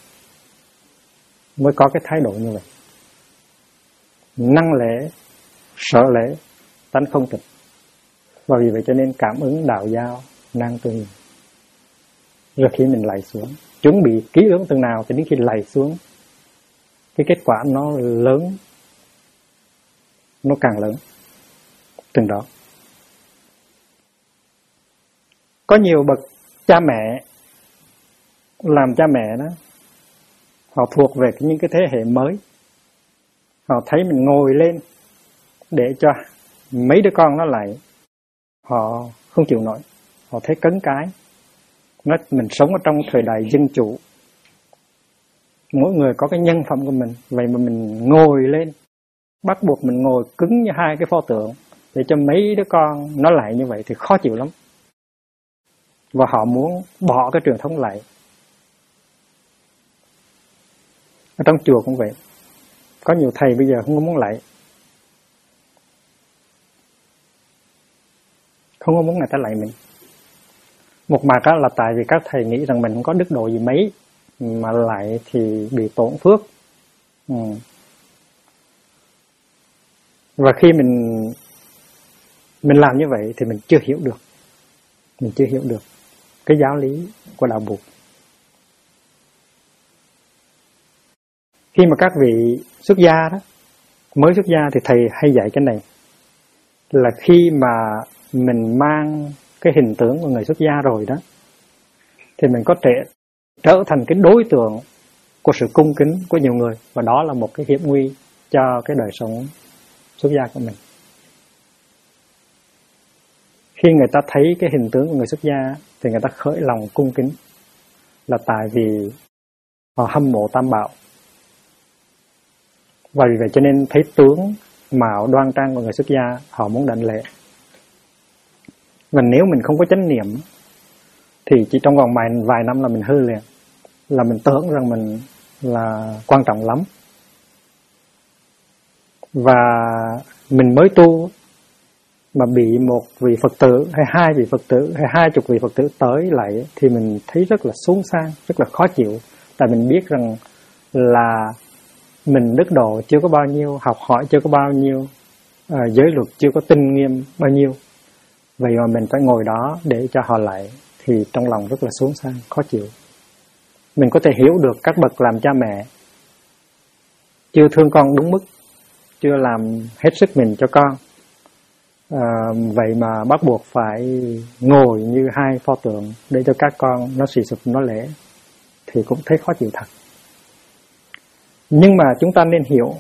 có cái thái độ như vậy. Năng lễ, sợ lễ, tánh không tịch. Và vì vậy cho nên cảm ứng đạo giao năng tư nghị. Rồi khi mình lạy xuống, chuẩn bị kỹ lưỡng từng nào thì đến khi lạy xuống, cái kết quả nó lớn, nó càng lớn từng đó. Có nhiều bậc cha mẹ làm cha mẹ đó, họ thuộc về những cái thế hệ mới. Họ thấy mình ngồi lên để cho mấy đứa con nó lại, họ không chịu nổi, họ thấy cấn cái. Nói mình sống ở trong thời đại dân chủ, mỗi người có cái nhân phẩm của mình, vậy mà mình ngồi lên, bắt buộc mình ngồi cứng như hai cái pho tượng để cho mấy đứa con nó lại như vậy thì khó chịu lắm. Và họ muốn bỏ cái truyền thống lại. Ở trong chùa cũng vậy. Có nhiều thầy bây giờ không có muốn lại, không có muốn người ta lại mình. Một mặt là tại vì các thầy nghĩ rằng mình không có đức độ gì mấy, mà lại thì bị tổn phước. Và khi mình làm như vậy thì mình chưa hiểu được. Mình chưa hiểu được cái giáo lý của đạo Bụt. Khi mà các vị xuất gia đó, mới xuất gia thì thầy hay dạy cái này, là khi mà mình mang cái hình tướng của người xuất gia rồi đó, thì mình có thể trở thành cái đối tượng của sự cung kính của nhiều người. Và đó là một cái hiểm nguy cho cái đời sống xuất gia của mình. Khi người ta thấy cái hình tướng của người xuất gia thì người ta khởi lòng cung kính, là tại vì họ hâm mộ Tam Bảo. Và vì vậy cho nên thấy tướng mạo đoan trang của người xuất gia, họ muốn đảnh lễ. Và nếu mình không có chánh niệm thì chỉ trong vòng vài năm là mình hư liền, là mình tưởng rằng mình là quan trọng lắm. Và mình mới tu mà bị một vị Phật tử hay hai vị Phật tử hay 20 vị Phật tử tới lại thì mình thấy rất là xuống sang, rất là khó chịu. Tại mình biết rằng là mình đức độ chưa có bao nhiêu, học hỏi chưa có bao nhiêu, giới luật chưa có tinh nghiêm bao nhiêu. Vậy mà mình phải ngồi đó để cho họ lại thì trong lòng rất là xuống sang, khó chịu. Mình có thể hiểu được các bậc làm cha mẹ chưa thương con đúng mức, chưa làm hết sức mình cho con. Vậy mà bắt buộc phải ngồi như hai pho tượng để cho các con nó xì sụp nó lễ thì cũng thấy khó chịu thật. Nhưng mà chúng ta nên hiểu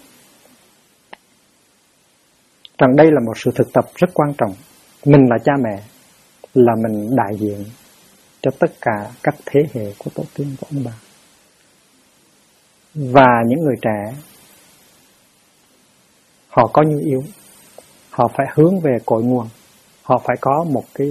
rằng đây là một sự thực tập rất quan trọng. Mình là cha mẹ, là mình đại diện cho tất cả các thế hệ của tổ tiên của ông bà. Và những người trẻ, họ có nhu yếu, họ phải hướng về cội nguồn, họ phải có một cái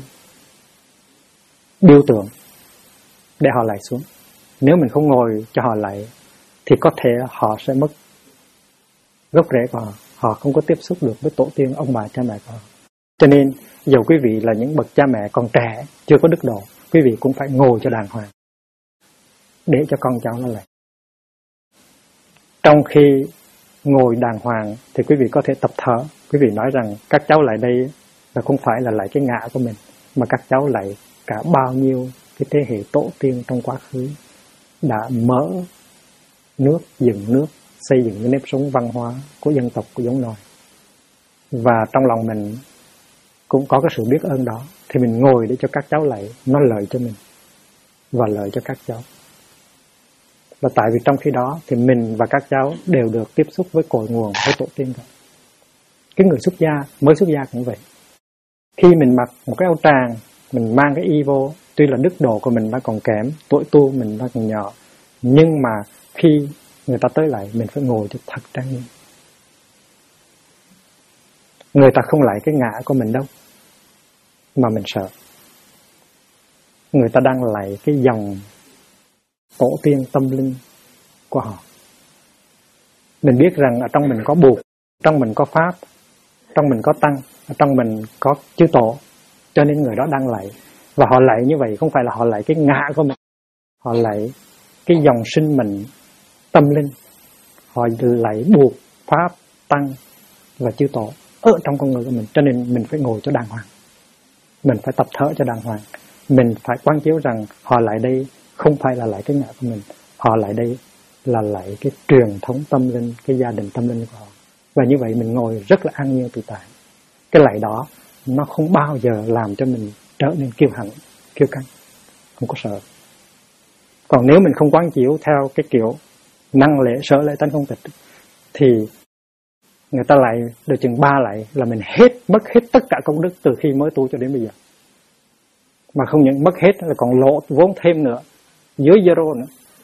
biểu tượng để họ lại xuống. Nếu mình không ngồi cho họ lại thì có thể họ sẽ mất gốc rễ của họ. Họ không có tiếp xúc được với tổ tiên, ông bà, cha mẹ của họ. Cho nên dầu quý vị là những bậc cha mẹ còn trẻ, chưa có đức độ, quý vị cũng phải ngồi cho đàng hoàng để cho con cháu nó lại. Trong khi ngồi đàng hoàng thì quý vị có thể tập thở. Quý vị nói rằng các cháu lại đây là không phải là lại cái ngã của mình, mà các cháu lại cả bao nhiêu cái thế hệ tổ tiên trong quá khứ đã mở nước, dựng nước, xây dựng cái nếp sống văn hóa của dân tộc, của giống loài. Và trong lòng mình cũng có cái sự biết ơn đó, thì mình ngồi để cho các cháu lại nói lợi cho mình và lợi cho các cháu. Và tại vì trong khi đó thì mình và các cháu đều được tiếp xúc với cội nguồn, với tổ tiên cả. Cái người xuất gia, mới xuất gia cũng vậy. Khi mình mặc một cái áo tràng, mình mang cái y vô, tuy là đức độ của mình đã còn kém, tuổi tu mình đã còn nhỏ, nhưng mà khi người ta tới lại, mình phải ngồi cho thật trang nghiêm. Người ta không lại cái ngã của mình đâu, mà mình sợ. Người ta đang lại cái dòng tổ tiên tâm linh của họ. Mình biết rằng ở trong mình có buộc, trong mình có pháp, trong mình có tăng, ở trong mình có chư tổ, cho nên người đó đang lại. Và họ lại như vậy không phải là họ lại cái ngã của mình, họ lại cái dòng sinh mệnh tâm linh, họ lại buộc pháp, tăng và chư tổ ở trong con người của mình. Cho nên mình phải ngồi cho đàng hoàng, mình phải tập thở cho đàng hoàng, mình phải quán chiếu rằng họ lại đây không phải là lại cái ngã của mình, họ lại đây là lại cái truyền thống tâm linh, cái gia đình tâm linh của họ. Và như vậy mình ngồi rất là an nhiên tự tại. Cái lại đó nó không bao giờ làm cho mình trở nên kiêu hãnh, kiêu căng, không có sợ. Còn nếu mình không quán chiếu theo cái kiểu năng lễ, sở lễ, tánh không tịch thì người ta lại được chừng 3 lại là mình mất hết tất cả công đức từ khi mới tu cho đến bây giờ. Mà không những mất hết là còn lỗ vốn thêm nữa, dưới zero nữa.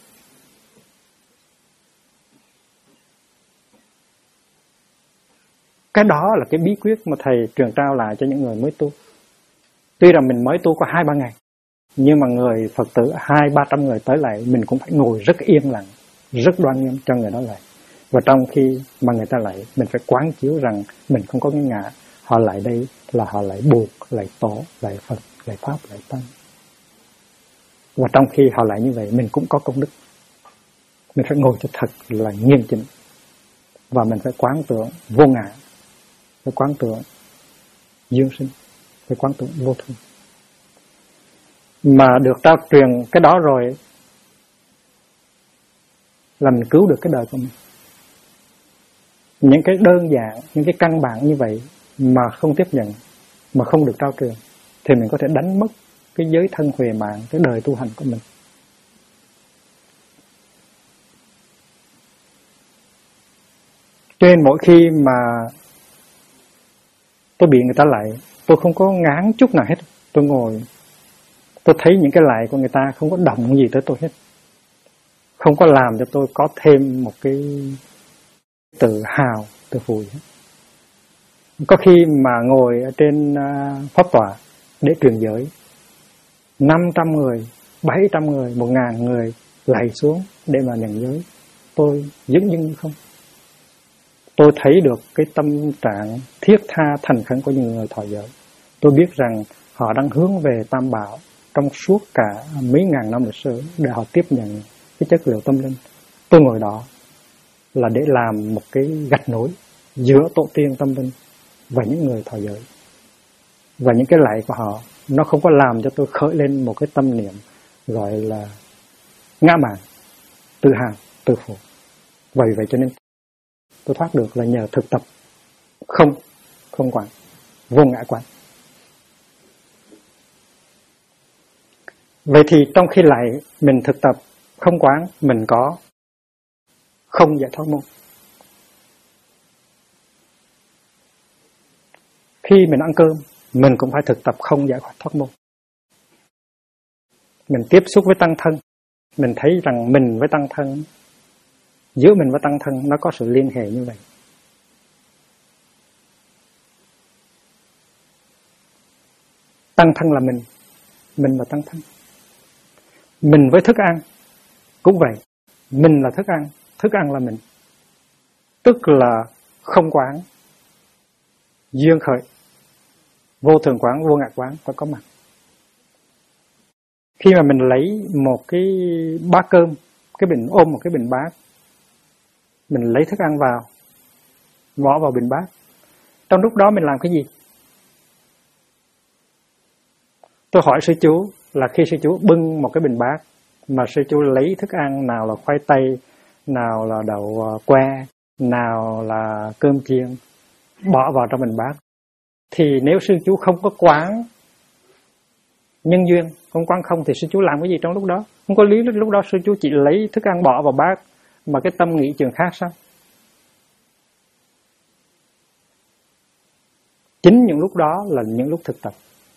Cái đó là cái bí quyết mà thầy truyền trao lại cho những người mới tu. Tuy rằng mình mới tu có 2-3 ngày, nhưng mà người Phật tử 200-300 người tới lại, mình cũng phải ngồi rất yên lặng, rất đoan nghiêm cho người đó lại. Và trong khi mà người ta lại, mình phải quán chiếu rằng mình không có cái ngã. Họ lại đây là họ lại buộc, lại tổ, lại Phật, lại Pháp, lại Tăng. Và trong khi họ lại như vậy, mình cũng có công đức. Mình phải ngồi cho thật là nghiêm chỉnh. Và mình phải quán tưởng vô ngã, phải quán tưởng dương sinh, phải quán tưởng vô thường. Mà được trao truyền cái đó rồi là mình cứu được cái đời của mình. Những cái đơn giản, những cái căn bản như vậy mà không tiếp nhận, mà không được trao truyền, thì mình có thể đánh mất cái giới thân huệ mạng, cái đời tu hành của mình. Cho nên mỗi khi mà tôi bị người ta lạy, tôi không có ngán chút nào hết. Tôi ngồi, tôi thấy những cái lạy của người ta không có động gì tới tôi hết, không có làm cho tôi có thêm một cái tự hào, tự phụ hết. Có khi mà ngồi ở trên pháp tọa để truyền giới, 500 người, 700 người, 1000 người lạy xuống để mà nhận giới, tôi dưng như không. Tôi thấy được cái tâm trạng thiết tha thành khẩn của những người thọ giới. Tôi biết rằng họ đang hướng về Tam Bảo trong suốt cả mấy ngàn năm lịch sử để họ tiếp nhận cái chất liệu tâm linh. Tôi ngồi đó là để làm một cái gạch nối giữa tổ tiên tâm linh và những người thọ giới. Và những cái lạy của họ nó không có làm cho tôi khởi lên một cái tâm niệm gọi là ngã mạn, tự hào, tự phụ. Vậy cho nên tôi thoát được là nhờ thực tập không quán, vô ngã quán. Vậy thì trong khi lại mình thực tập không quán, mình có không giải thoát môn. Khi mình ăn cơm, mình cũng phải thực tập không giải thoát môn. Mình tiếp xúc với tăng thân, mình thấy rằng mình với tăng thân, giữa mình với tăng thân nó có sự liên hệ như vậy. Tăng thân là mình là tăng thân. Mình với thức ăn cũng vậy, mình là thức ăn, thức ăn là mình. Tức là không quán, duyên khởi, vô thường quán, vô ngã quán phải có mặt. Khi mà mình lấy một cái bát cơm, mình ôm một cái bình bát, mình lấy thức ăn vào, bỏ vào bình bát. Trong lúc đó mình làm cái gì? Tôi hỏi sư chú là khi sư chú bưng một cái bình bát mà sư chú lấy thức ăn, nào là khoai tây, nào là đậu que, nào là cơm chiên, bỏ vào trong bình bát, thì nếu sư chú không có quán nhân duyên, không quán không, thì sư chú làm cái gì trong lúc đó? Không có lý lúc đó sư chú chỉ lấy thức ăn bỏ vào bát mà cái tâm nghĩ chuyện khác sao? Chính những lúc đó là những lúc thực tập.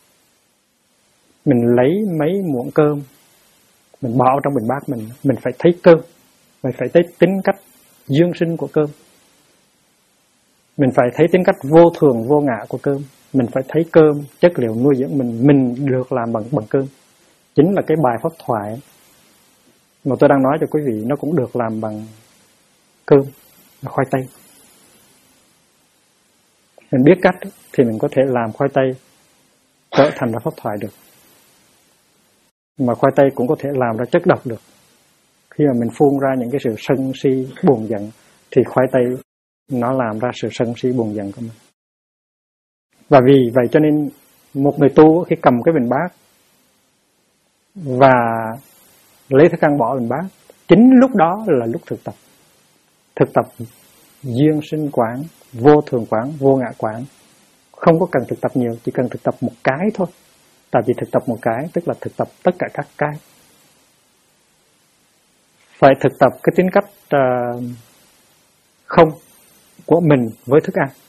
Mình lấy mấy muỗng cơm, mình bỏ vào trong bình bát mình phải thấy cơm, mình phải thấy tính cách dương sinh của cơm, mình phải thấy tính cách vô thường vô ngã của cơm, mình phải thấy cơm chất liệu nuôi dưỡng mình được làm bằng cơm. Chính là cái bài pháp thoại mà tôi đang nói cho quý vị, nó cũng được làm bằng cơm, là khoai tây. Mình biết cách thì mình có thể làm khoai tây trở thành ra pháp thoại được. Mà khoai tây cũng có thể làm ra chất độc được. Khi mà mình phun ra những cái sự sân si, buồn giận, thì khoai tây nó làm ra sự sân si, buồn giận của mình. Và vì vậy cho nên một người tu khi cầm cái bình bát và lấy thức ăn bỏ bình bát, chính lúc đó là lúc thực tập. Thực tập duyên sinh quán, vô thường quán, vô ngã quán. Không có cần thực tập nhiều, chỉ cần thực tập một cái thôi. Tại vì thực tập một cái tức là thực tập tất cả các cái. Phải thực tập cái tính cách không của mình với thức ăn.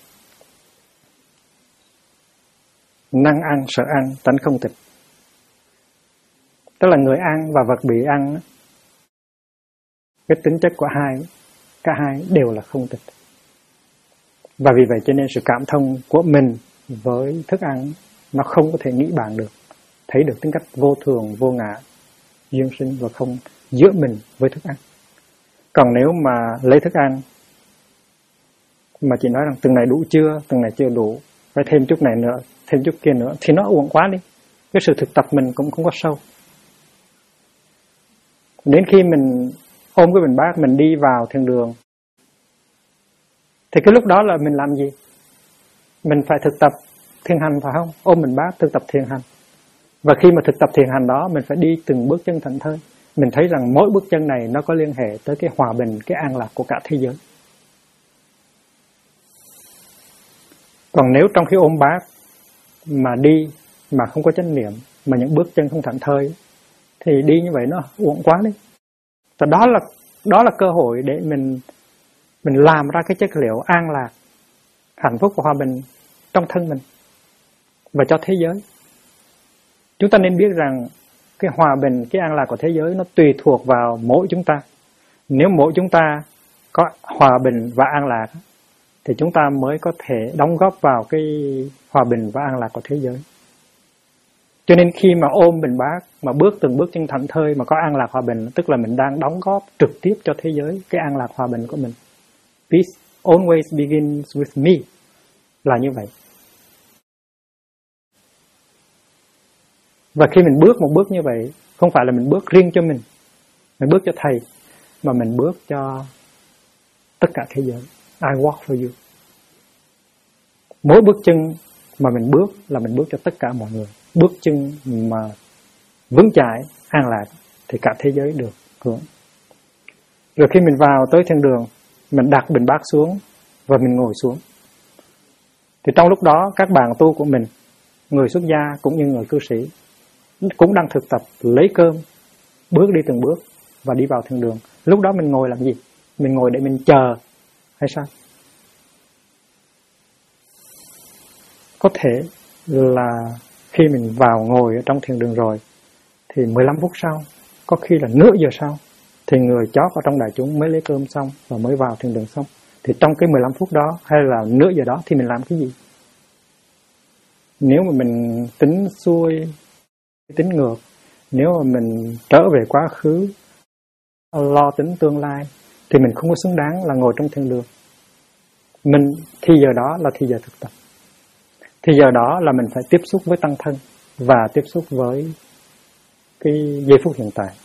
Năng ăn, sợ ăn, tánh không tịch. Tức là người ăn và vật bị ăn, cái tính chất của cả hai đều là không tịch. Và vì vậy cho nên sự cảm thông của mình với thức ăn nó không có thể nghĩ bàn được, thấy được tính cách vô thường, vô ngã, duyên sinh và không giữa mình với thức ăn. Còn nếu mà lấy thức ăn mà chỉ nói rằng từng này đủ chưa, từng này chưa đủ, phải thêm chút này nữa, thêm chút kia nữa, thì nó uổng quá đi. Cái sự thực tập mình cũng không có sâu. Đến khi mình ôm cái bình bát, mình đi vào thiền đường, thì cái lúc đó là mình làm gì? Mình phải thực tập thiền hành phải không? Ôm bình bát thực tập thiền hành. Và khi mà thực tập thiền hành đó, mình phải đi từng bước chân thảnh thơi. Mình thấy rằng mỗi bước chân này nó có liên hệ tới cái hòa bình, cái an lạc của cả thế giới. Còn nếu trong khi ôm bát mà đi mà không có chánh niệm, mà những bước chân không thảnh thơi, thì đi như vậy nó uổng quá đi. Và đó là cơ hội để mình làm ra cái chất liệu an lạc, hạnh phúc và hòa bình trong thân mình và cho thế giới. Chúng ta nên biết rằng cái hòa bình, cái an lạc của thế giới nó tùy thuộc vào mỗi chúng ta. Nếu mỗi chúng ta có hòa bình và an lạc thì chúng ta mới có thể đóng góp vào cái hòa bình và an lạc của thế giới. Cho nên khi mà ôm bình bát, mà bước từng bước chân thảnh thơi mà có an lạc hòa bình, tức là mình đang đóng góp trực tiếp cho thế giới cái an lạc hòa bình của mình. Peace always begins with me, là như vậy. Và khi mình bước một bước như vậy, không phải là mình bước riêng cho mình bước cho thầy, mà mình bước cho tất cả thế giới. I walk for you. Mỗi bước chân mà mình bước là mình bước cho tất cả mọi người. Bước chân mà vững chãi, an lạc thì cả thế giới được hưởng. Rồi khi mình vào tới thiên đường, mình đặt bình bát xuống và mình ngồi xuống. Thì trong lúc đó các bạn tu của mình, người xuất gia cũng như người cư sĩ, cũng đang thực tập lấy cơm, bước đi từng bước và đi vào thiên đường. Lúc đó mình ngồi làm gì? Mình ngồi để mình chờ hay sao? Có thể là khi mình vào ngồi ở trong thiền đường rồi thì 15 phút sau, có khi là nửa giờ sau thì người chót ở trong đại chúng mới lấy cơm xong và mới vào thiền đường xong. Thì trong cái 15 phút đó hay là nửa giờ đó thì mình làm cái gì? Nếu mà mình tính xuôi, tính ngược, nếu mà mình trở về quá khứ, lo tính tương lai thì mình không có xứng đáng là ngồi trong thiền đường. Thì giờ đó là thì giờ thực tập. Thì giờ đó là mình phải tiếp xúc với tăng thân và tiếp xúc với cái giây phút hiện tại.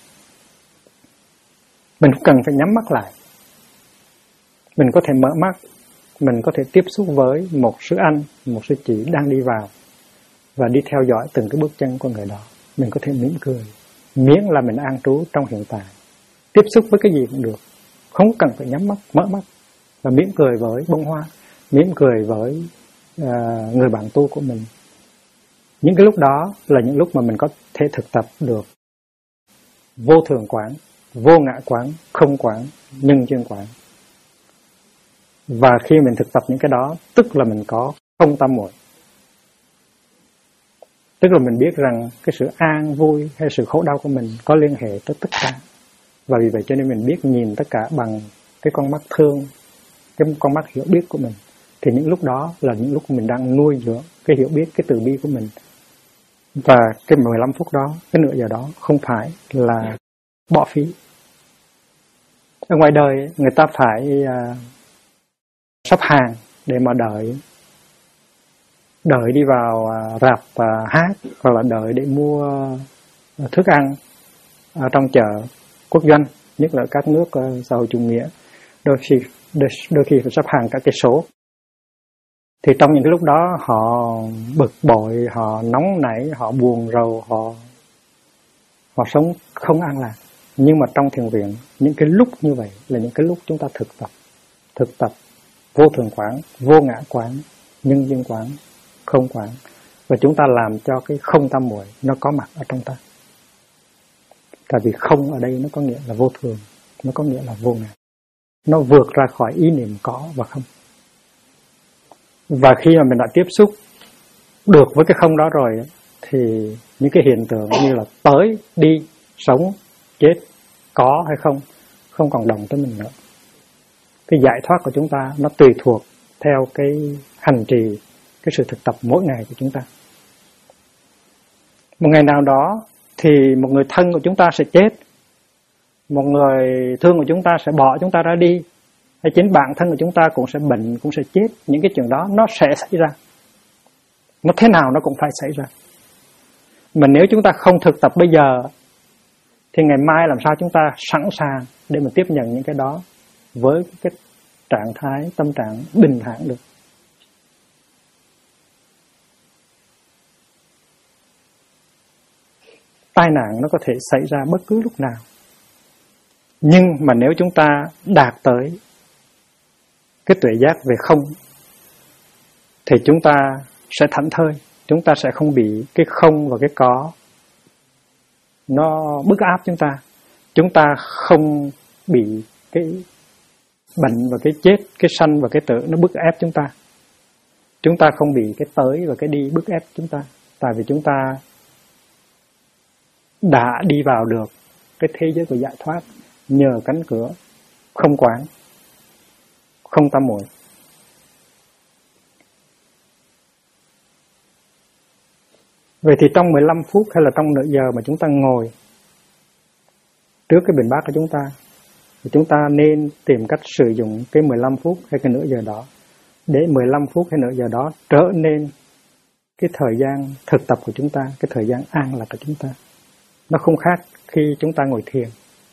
Mình không cần phải nhắm mắt lại. Mình có thể mở mắt, mình có thể tiếp xúc với một sư anh, một sư chị đang đi vào và đi theo dõi từng cái bước chân của người đó. Mình có thể mỉm cười, miễn là mình an trú trong hiện tại. Tiếp xúc với cái gì cũng được, không cần phải nhắm mắt, mở mắt và mỉm cười với bông hoa, mỉm cười với người bạn tu của mình. Những cái lúc đó là những lúc mà mình có thể thực tập được vô thường quán, vô ngã quán, không quán, nhân duyên quán. Và khi mình thực tập những cái đó, tức là mình có không tam muội. Tức là mình biết rằng cái sự an vui hay sự khổ đau của mình có liên hệ tới tất cả. Và vì vậy cho nên mình biết nhìn tất cả bằng cái con mắt thương, cái con mắt hiểu biết của mình. Thì những lúc đó là những lúc mình đang nuôi dưỡng cái hiểu biết, cái từ bi của mình. Và cái 15 phút đó, cái nửa giờ đó không phải là bỏ phí. Ở ngoài đời người ta phải sắp hàng để mà đợi đi vào rạp hát, hoặc là đợi để mua thức ăn ở trong chợ quốc doanh, nhất là các nước xã hội chủ nghĩa. Đôi khi phải sắp hàng cả cây số. Thì trong những cái lúc đó họ bực bội, họ nóng nảy, họ buồn rầu, họ sống không an lạc. Nhưng mà trong thiền viện, những cái lúc như vậy là những cái lúc chúng ta thực tập vô thường quán, vô ngã quán, nhân duyên quán, không quán. Và chúng ta làm cho cái không tam muội nó có mặt ở trong ta. Tại vì không ở đây nó có nghĩa là vô thường, nó có nghĩa là vô ngã. Nó vượt ra khỏi ý niệm có và không. Và khi mà mình đã tiếp xúc được với cái không đó rồi thì những cái hiện tượng như là tới, đi, sống, chết, có hay không còn đồng tới mình nữa. Cái giải thoát của chúng ta nó tùy thuộc theo cái hành trì, cái sự thực tập mỗi ngày của chúng ta. Một ngày nào đó thì một người thân của chúng ta sẽ chết, một người thương của chúng ta sẽ bỏ chúng ta ra đi, hay chính bản thân của chúng ta cũng sẽ bệnh, cũng sẽ chết. Những cái chuyện đó nó sẽ xảy ra. Nó thế nào nó cũng phải xảy ra. Mà nếu chúng ta không thực tập bây giờ thì ngày mai làm sao chúng ta sẵn sàng để mà tiếp nhận những cái đó với cái trạng thái, tâm trạng bình thản được. Tai nạn nó có thể xảy ra bất cứ lúc nào. Nhưng mà nếu chúng ta đạt tới cái tuệ giác về không thì chúng ta sẽ thảnh thơi. Chúng ta sẽ không bị cái không và cái có nó bức áp chúng ta. Chúng ta không bị cái bệnh và cái chết, cái sanh và cái tử nó bức ép chúng ta. chúng ta không bị cái tới và cái đi bức ép chúng ta. Tại vì chúng ta đã đi vào được cái thế giới của giải thoát nhờ cánh cửa không quán, không tam muội. Vậy thì trong 15 phút hay là trong nửa giờ mà chúng ta ngồi trước cái bình bát của chúng ta, thì chúng ta nên tìm cách sử dụng cái 15 phút hay cái nửa giờ đó để 15 phút hay nửa giờ đó trở nên cái thời gian thực tập của chúng ta, cái thời gian an lạc của chúng ta. Nó không khác khi chúng ta ngồi thiền.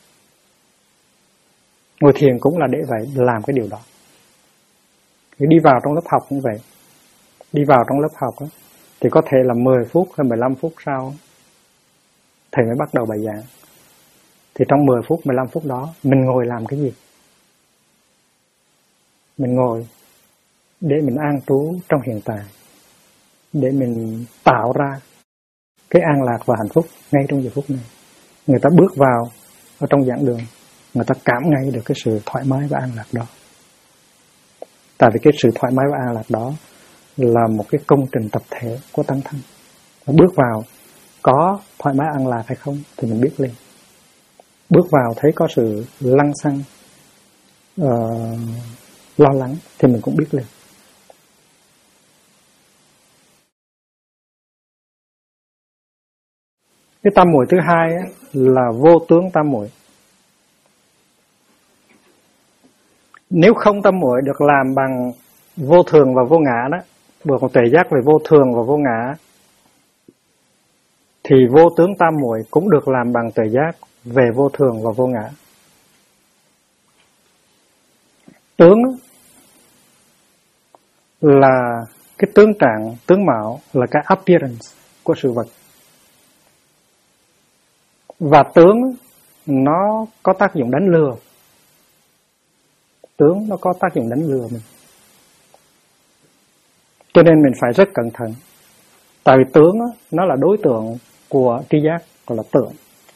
Ngồi thiền cũng là để vậy, làm cái điều đó. Đi vào trong lớp học cũng vậy. Đi vào trong lớp học đó, thì có thể là 10 phút hay 15 phút sau thầy mới bắt đầu bài giảng. Thì trong 10 phút, 15 phút đó mình ngồi làm cái gì? Mình ngồi để mình an trú trong hiện tại, để mình tạo ra cái an lạc và hạnh phúc ngay trong giờ phút này. Người ta bước vào ở trong giảng đường, người ta cảm ngay được cái sự thoải mái và an lạc đó. Tại vì cái sự thoải mái và an lạc đó là một cái công trình tập thể của tăng thân. Bước vào có thoải mái an lạc hay không thì mình biết liền. Bước vào thấy có sự lăng xăng, lo lắng thì mình cũng biết liền. Cái tam muội thứ hai á, là vô tướng tam muội. Nếu không tam muội được làm bằng vô thường và vô ngã đó, được một tuệ giác về vô thường và vô ngã, thì vô tướng tam muội cũng được làm bằng tuệ giác về vô thường và vô ngã. Tướng là cái tướng trạng, tướng mạo, là cái appearance của sự vật. Và tướng nó có tác dụng đánh lừa. Tướng nó có tác dụng đánh lừa mình. Cho nên mình phải rất cẩn thận. Tại vì tướng nó là đối tượng của tri giác, gọi là tưởng.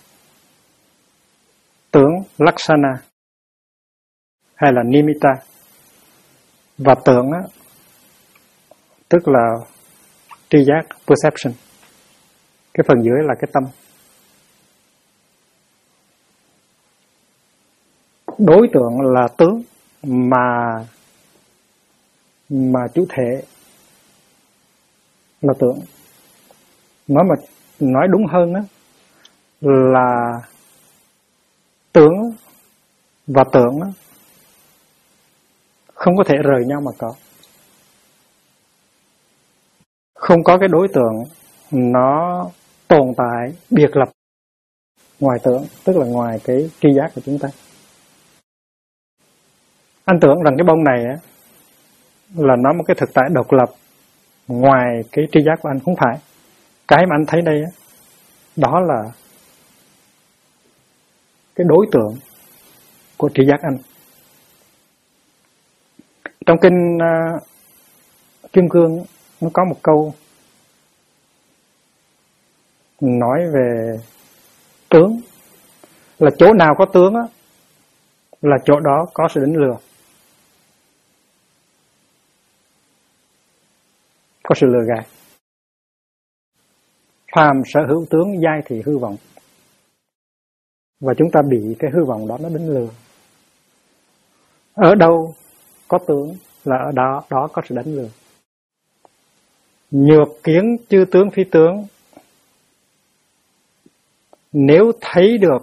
Tướng Lakshana hay là Nimitta. Và tưởng tức là tri giác, perception. Cái phần dưới là cái tâm. Đối tượng là tướng mà chủ thể là tưởng. Nói đúng hơn là tướng và tưởng không có thể rời nhau mà có. Không có cái đối tượng nó tồn tại biệt lập ngoài tưởng, tức là ngoài cái tri giác của chúng ta. Anh tưởng rằng cái bông này là nó một cái thực tại độc lập ngoài cái tri giác của anh. Không phải. Cái mà anh thấy đây đó là cái đối tượng của tri giác anh. Trong kinh Kim Cương nó có một câu nói về tướng, là chỗ nào có tướng là chỗ đó có sự đánh lừa, có sự lừa gạt. Phàm sở hữu tướng giai thị hư vọng. Và chúng ta bị cái hư vọng đó nó đánh lừa. Ở đâu có tướng là ở đó có sự đánh lừa. Nhược kiến chư tướng phi tướng. Nếu thấy được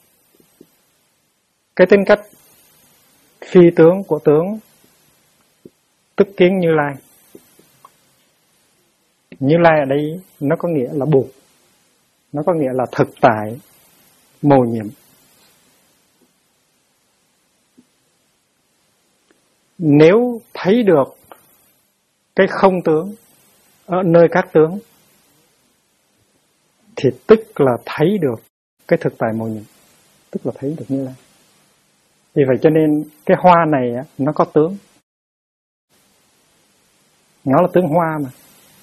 cái tính cách phi tướng của tướng, tức kiến Như Lai. Như Lai ở đây nó có nghĩa là buộc, nó có nghĩa là thực tại mầu nhiệm. Nếu thấy được cái không tướng ở nơi các tướng thì tức là thấy được cái thực tại mầu nhiệm, tức là thấy được Như Lai. Vì vậy cho nên cái hoa này nó có tướng, nó là tướng hoa mà.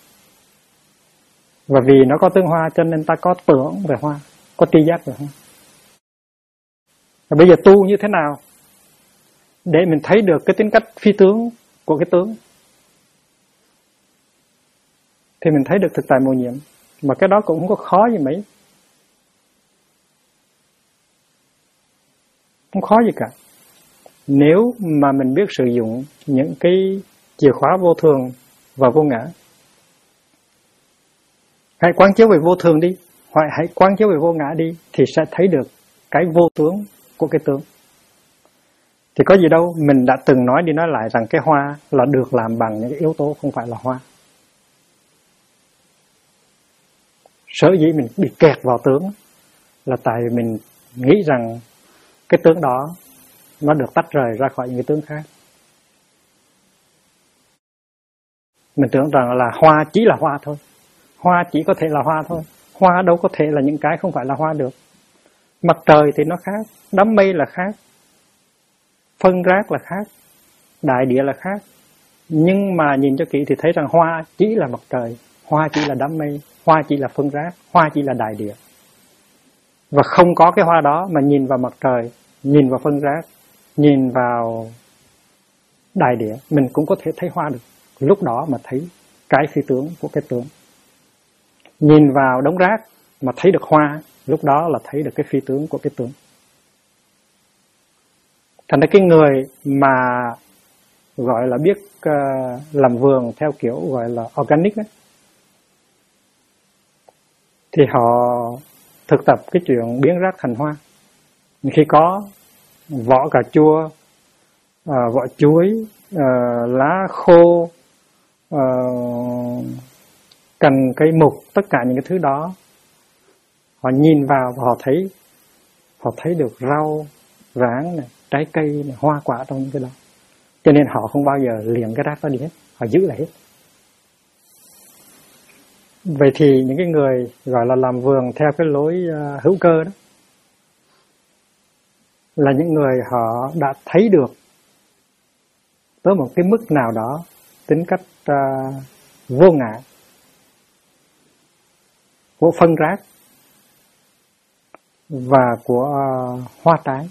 Và vì nó có tướng hoa cho nên ta có tưởng về hoa, có tri giác về hoa. Và bây giờ tu như thế nào để mình thấy được cái tính cách phi tướng của cái tướng? thì mình thấy được thực tại mầu nhiệm. Mà cái đó cũng không có khó gì mấy, không khó gì cả. Nếu mà mình biết sử dụng những cái chìa khóa vô thường và vô ngã. Hãy quán chiếu về vô thường đi, hoặc hãy quán chiếu về vô ngã đi, thì sẽ thấy được cái vô tướng của cái tướng. Thì có gì đâu, mình đã từng nói đi nói lại rằng cái hoa là được làm bằng những cái yếu tố không phải là hoa. Sở dĩ mình bị kẹt vào tướng là tại vì mình nghĩ rằng cái tướng đó nó được tách rời ra khỏi những cái tướng khác. Mình tưởng rằng là hoa chỉ là hoa thôi, hoa chỉ có thể là hoa thôi, hoa đâu có thể là những cái không phải là hoa được. Mặt trời thì nó khác, đám mây là khác, phân rác là khác, đại địa là khác. Nhưng mà nhìn cho kỹ thì thấy rằng hoa chỉ là mặt trời, hoa chỉ là đám mây, hoa chỉ là phân rác, hoa chỉ là đại địa. Và không có cái hoa đó mà nhìn vào mặt trời, nhìn vào phân rác, nhìn vào đại địa, mình cũng có thể thấy hoa được. Lúc đó mà thấy cái phi tướng của cái tướng. Nhìn vào đống rác mà thấy được hoa, lúc đó là thấy được cái phi tướng của cái tướng. Thành ra cái người mà gọi là biết làm vườn theo kiểu gọi là organic ấy, thì họ thực tập cái chuyện biến rác thành hoa. Khi có vỏ cà chua, vỏ chuối, lá khô, cành cây mục, tất cả những cái thứ đó, họ nhìn vào và họ thấy được rau, ráng này, trái cây này, hoa quả trong những cái đó. Cho nên họ không bao giờ liệng cái rác đó đi hết, họ giữ lại hết. Vậy thì những cái người gọi là làm vườn theo cái lối hữu cơ đó là những người họ đã thấy được tới một cái mức nào đó tính cách vô ngã của phân rác và của hoa trái.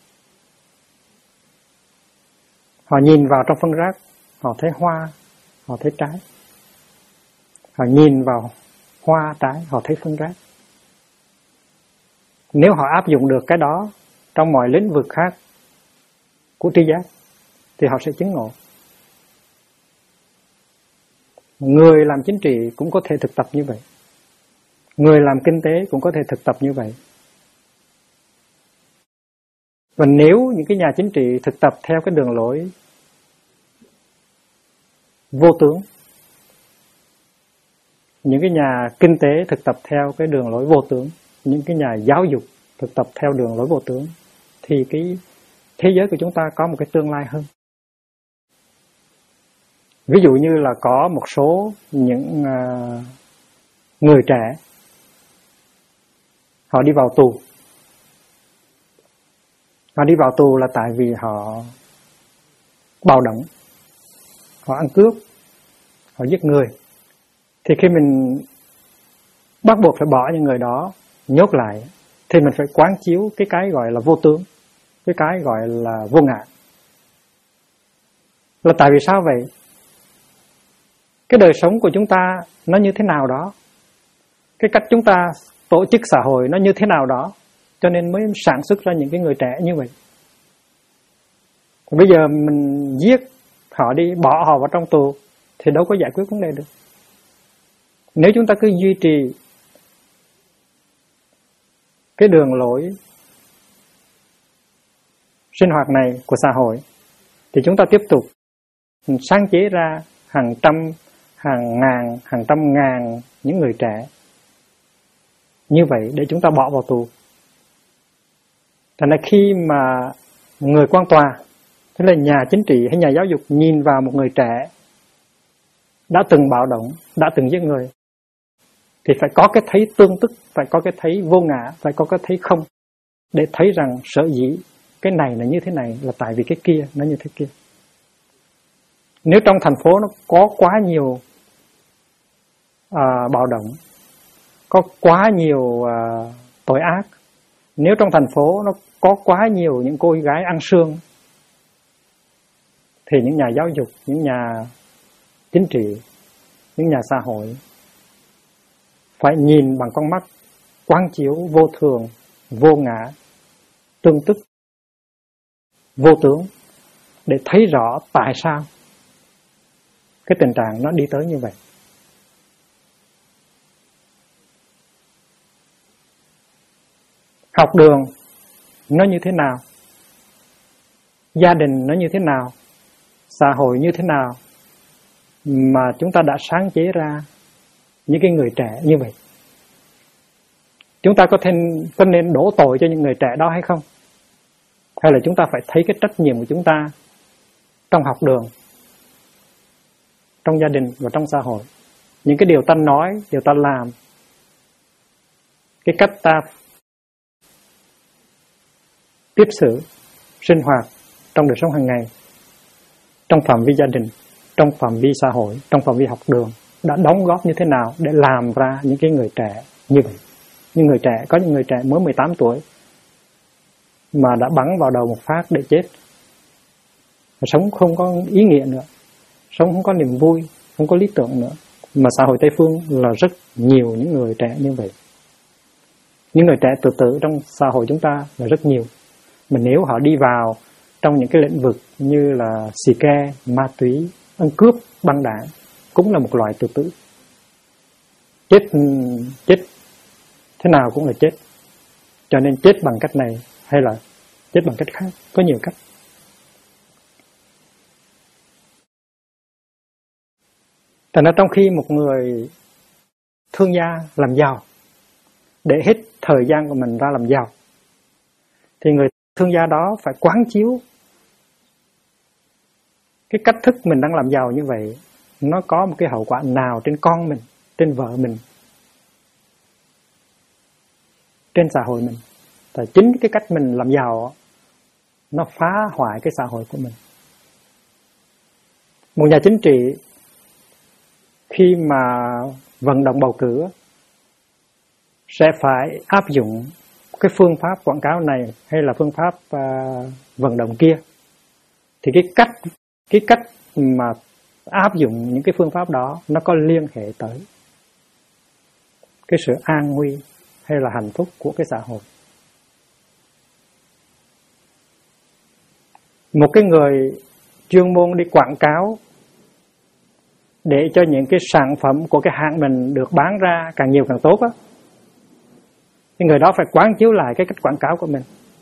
Họ nhìn vào trong phân rác, họ thấy hoa, họ thấy trái. Họ nhìn vào hoa trái, họ thấy phân rác. Nếu họ áp dụng được cái đó trong mọi lĩnh vực khác của tri giác thì họ sẽ chứng ngộ. Người làm chính trị cũng có thể thực tập như vậy. Người làm kinh tế cũng có thể thực tập như vậy. Và nếu những cái nhà chính trị thực tập theo cái đường lối vô tướng, những cái nhà kinh tế thực tập theo cái đường lối vô tướng, những cái nhà giáo dục thực tập theo đường lối vô tướng, thì cái thế giới của chúng ta có một cái tương lai hơn. Ví dụ như là có một số những người trẻ họ đi vào tù. Họ đi vào tù là tại vì họ bạo động, họ ăn cướp, họ giết người. Thì khi mình bắt buộc phải bỏ những người đó nhốt lại, thì mình phải quán chiếu cái gọi là vô tướng, cái gọi là vô ngã. Là tại vì sao vậy? Cái đời sống của chúng ta nó như thế nào đó, cái cách chúng ta tổ chức xã hội nó như thế nào đó, cho nên mới sản xuất ra những cái người trẻ như vậy. Bây giờ mình giết họ đi, bỏ họ vào trong tù thì đâu có giải quyết vấn đề được. Nếu chúng ta cứ duy trì cái đường lối sinh hoạt này của xã hội thì chúng ta tiếp tục sáng chế ra hàng trăm, hàng ngàn, hàng trăm ngàn những người trẻ như vậy để chúng ta bỏ vào tù. Thành ra khi mà người quan tòa, tức là nhà chính trị hay nhà giáo dục nhìn vào một người trẻ đã từng bạo động, đã từng giết người, thì phải có cái thấy tương tức, phải có cái thấy vô ngã, phải có cái thấy không, để thấy rằng sở dĩ cái này là như thế này là tại vì cái kia nó như thế kia. Nếu trong thành phố nó có quá nhiều bạo động, có quá nhiều tội ác, nếu trong thành phố nó có quá nhiều những cô gái ăn xương, thì những nhà giáo dục, những nhà chính trị, những nhà xã hội phải nhìn bằng con mắt quán chiếu vô thường, vô ngã, tương tức, vô tướng để thấy rõ tại sao cái tình trạng nó đi tới như vậy. Học đường nó như thế nào? Gia đình nó như thế nào? Xã hội như thế nào mà chúng ta đã sáng chế ra những cái người trẻ như vậy? Chúng ta có nên đổ tội cho những người trẻ đó hay không? Hay là chúng ta phải thấy cái trách nhiệm của chúng ta trong học đường, trong gia đình và trong xã hội? Những cái điều ta nói, điều ta làm, cái cách ta tiếp xử, sinh hoạt trong đời sống hàng ngày, trong phạm vi gia đình, trong phạm vi xã hội, trong phạm vi học đường đã đóng góp như thế nào để làm ra những cái người trẻ như vậy. Những người trẻ, có những người trẻ mới 18 tuổi mà đã bắn vào đầu một phát để chết. Sống không có ý nghĩa nữa, sống không có niềm vui, không có lý tưởng nữa. Mà xã hội Tây Phương là rất nhiều những người trẻ như vậy. Những người trẻ tự tử trong xã hội chúng ta là rất nhiều. Mà nếu họ đi vào trong những cái lĩnh vực như là xì ke, ma túy, ăn cướp, băng đảng cũng là một loại tự tử. Chết thế nào cũng là chết. Cho nên chết bằng cách này hay là chết bằng cách khác, có nhiều cách. Thành ra trong khi một người thương gia làm giàu, để hết thời gian của mình ra làm giàu, thì người thương gia đó phải quán chiếu cái cách thức mình đang làm giàu như vậy nó có một cái hậu quả nào trên con mình, trên vợ mình, trên xã hội mình. Tại chính cái cách mình làm giàu nó phá hoại cái xã hội của mình. Một nhà chính trị khi mà vận động bầu cử sẽ phải áp dụng cái phương pháp quảng cáo này hay là phương pháp vận động kia. Thì cái cách mà áp dụng những cái phương pháp đó nó có liên hệ tới cái sự an nguy hay là hạnh phúc của cái xã hội. Một cái người chuyên môn đi quảng cáo để cho những cái sản phẩm của cái hãng mình được bán ra càng nhiều càng tốt á, cái người đó phải quán chiếu lại cái cách quảng cáo của mình.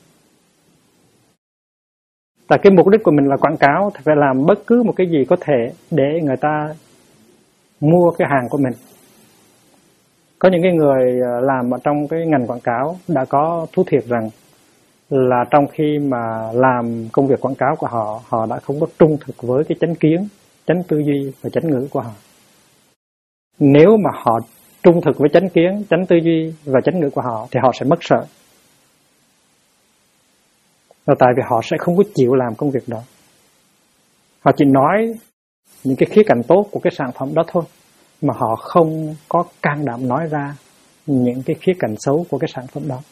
Tại cái mục đích của mình là quảng cáo thì phải làm bất cứ một cái gì có thể để người ta mua cái hàng của mình. Có những cái người làm ở trong cái ngành quảng cáo đã có thú thiệt rằng là trong khi mà làm công việc quảng cáo của họ, họ đã không có trung thực với cái chánh kiến, chánh tư duy và chánh ngữ của họ. Nếu mà họ trung thực với chánh kiến, chánh tư duy và chánh ngữ của họ thì họ sẽ mất sợ. Và tại vì họ sẽ không có chịu làm công việc đó. Họ chỉ nói những cái khía cạnh tốt của cái sản phẩm đó thôi, mà họ không có can đảm nói ra những cái khía cạnh xấu của cái sản phẩm đó.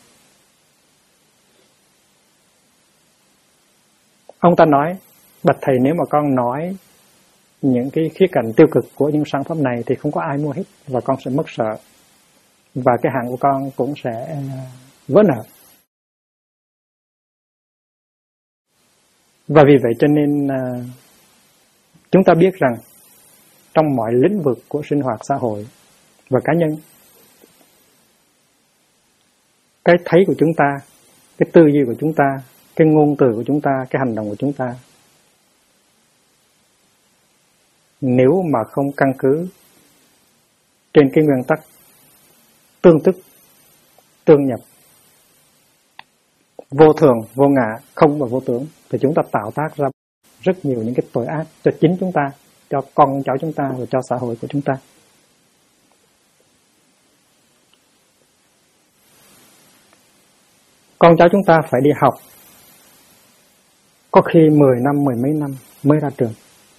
Ông ta nói, bạch thầy, nếu mà con nói những cái khía cạnh tiêu cực của những sản phẩm này thì không có ai mua hết và con sẽ mất sợ. Và cái hàng của con cũng sẽ vỡ nợ. Và vì vậy cho nên chúng ta biết rằng trong mọi lĩnh vực của sinh hoạt xã hội và cá nhân, cái thấy của chúng ta, cái tư duy của chúng ta, cái ngôn từ của chúng ta, cái hành động của chúng ta, nếu mà không căn cứ trên cái nguyên tắc tương tức, tương nhập, vô thường, vô ngã, không và vô tướng, thì chúng ta tạo tác ra rất nhiều những cái tội ác cho chính chúng ta, cho con cháu chúng ta và cho xã hội của chúng ta. Con cháu chúng ta phải đi học, có khi 10 năm, 10 mấy năm mới ra trường.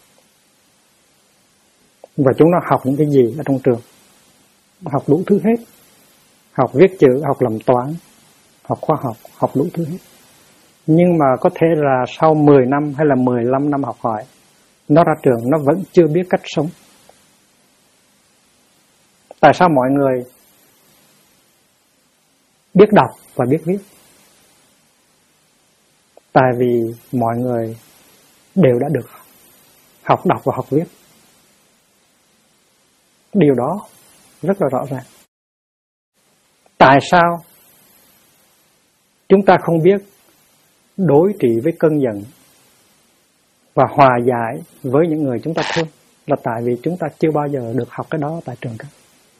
Và chúng nó học những cái gì ở trong trường? Học đủ thứ hết. Học viết chữ, học làm toán, học khoa học, học đủ thứ hết. Nhưng mà có thể là sau 10 năm hay là 15 năm học hỏi, nó ra trường nó vẫn chưa biết cách sống. Tại sao mọi người biết đọc và biết viết. Tại vì mọi người đều đã được học đọc và học viết. Điều đó rất là rõ ràng. Tại sao chúng ta không biết đối trị với cơn giận và hòa giải với những người chúng ta thương? Là tại vì chúng ta chưa bao giờ được học cái đó tại trường cả.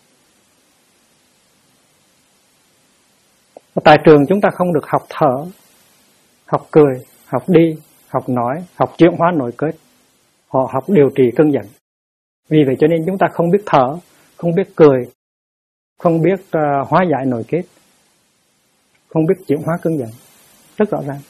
Tại trường chúng ta không được học thở, học cười, học đi, học nói, học chuyển hóa nội kết. Họ học điều trị cơn giận. Vì vậy cho nên chúng ta không biết thở, không biết cười, không biết hóa giải nội kết, không biết chuyển hóa cơn giận. Rất rõ ràng.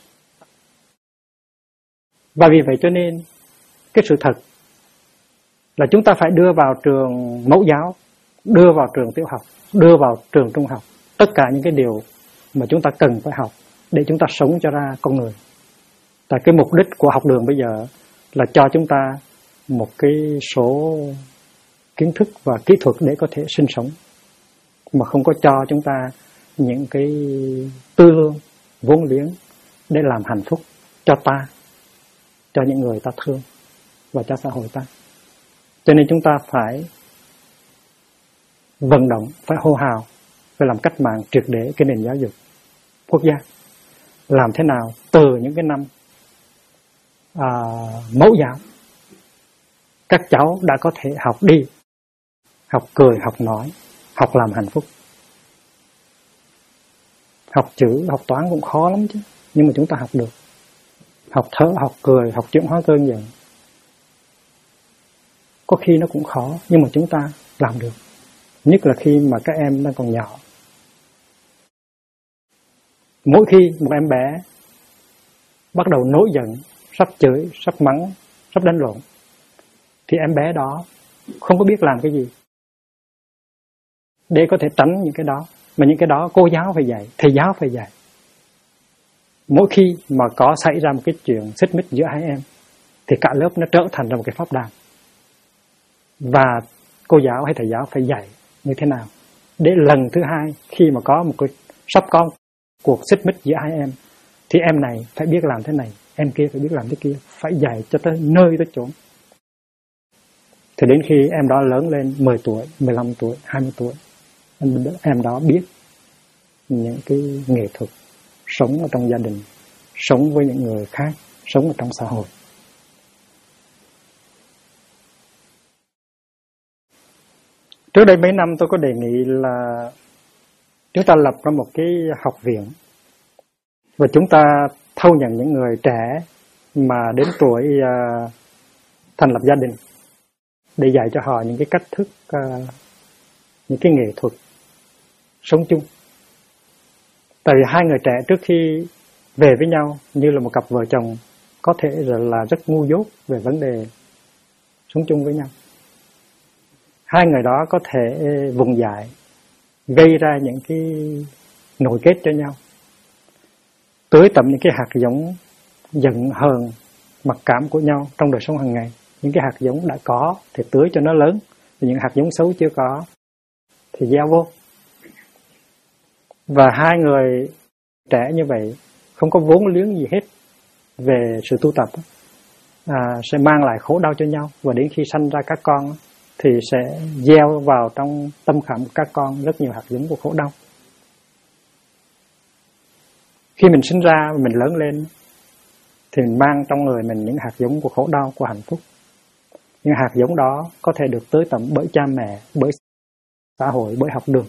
Và vì vậy cho nên cái sự thật là chúng ta phải đưa vào trường mẫu giáo, đưa vào trường tiểu học, đưa vào trường trung học tất cả những cái điều mà chúng ta cần phải học để chúng ta sống cho ra con người. Tại cái mục đích của học đường bây giờ là cho chúng ta một cái số kiến thức và kỹ thuật để có thể sinh sống, mà không có cho chúng ta những cái tư lương, vốn liếng để làm hạnh phúc cho ta, cho những người ta thương và cho xã hội ta. Cho nên chúng ta phải vận động, phải hô hào, phải làm cách mạng triệt để cái nền giáo dục quốc gia. Làm thế nào từ những cái năm mẫu giáo, các cháu đã có thể học đi, học cười, học nói, học làm hạnh phúc. Học chữ, học toán cũng khó lắm chứ, nhưng mà chúng ta học được. Học thở, học cười, học chuyển hóa cơn giận. Có khi nó cũng khó, nhưng mà chúng ta làm được. Nhất là khi mà các em đang còn nhỏ. Mỗi khi một em bé bắt đầu nổi giận, sắp chửi, sắp mắng, sắp đánh lộn, thì em bé đó không có biết làm cái gì để có thể tránh những cái đó. Mà những cái đó cô giáo phải dạy, thầy giáo phải dạy. Mỗi khi mà có xảy ra một cái chuyện xích mích giữa hai em thì cả lớp nó trở thành ra một cái pháp đàn. Và cô giáo hay thầy giáo phải dạy như thế nào để lần thứ hai khi mà có một cái sắp có cuộc xích mích giữa hai em thì em này phải biết làm thế này, em kia phải biết làm thế kia, phải dạy cho tới nơi tới chốn. Thì đến khi em đó lớn lên 10 tuổi, 15 tuổi, 20 tuổi, em đó biết những cái nghệ thuật sống ở trong gia đình, sống với những người khác, sống ở trong xã hội. Trước đây mấy năm tôi có đề nghị là chúng ta lập ra một cái học viện và chúng ta thâu nhận những người trẻ mà đến tuổi thành lập gia đình để dạy cho họ những cái cách thức, những cái nghệ thuật sống chung. Tại vì hai người trẻ trước khi về với nhau như là một cặp vợ chồng có thể là rất ngu dốt về vấn đề sống chung với nhau. Hai người đó có thể vùng dại, gây ra những cái nội kết cho nhau, tưới tẩm những cái hạt giống giận hờn, mặc cảm của nhau trong đời sống hàng ngày. Những cái hạt giống đã có thì tưới cho nó lớn, những hạt giống xấu chưa có thì gieo vô. Và hai người trẻ như vậy không có vốn liếng gì hết về sự tu tập, sẽ mang lại khổ đau cho nhau. Và đến khi sanh ra các con thì sẽ gieo vào trong tâm khảm của các con rất nhiều hạt giống của khổ đau. Khi mình sinh ra và mình lớn lên thì mình mang trong người mình những hạt giống của khổ đau, của hạnh phúc. Những hạt giống đó có thể được tưới tẩm bởi cha mẹ, bởi xã hội, bởi học đường.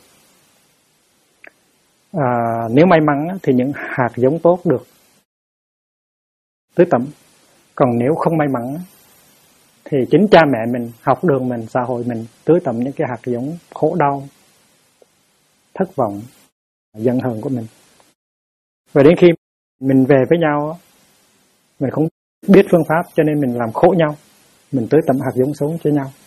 Nếu may mắn thì những hạt giống tốt được tưới tẩm. Còn nếu không may mắn thì chính cha mẹ mình, học đường mình, xã hội mình tưới tẩm những cái hạt giống khổ đau, thất vọng, giận hờn của mình. Và đến khi mình về với nhau, mình không biết phương pháp cho nên mình làm khổ nhau, mình tưới tẩm hạt giống xấu cho nhau.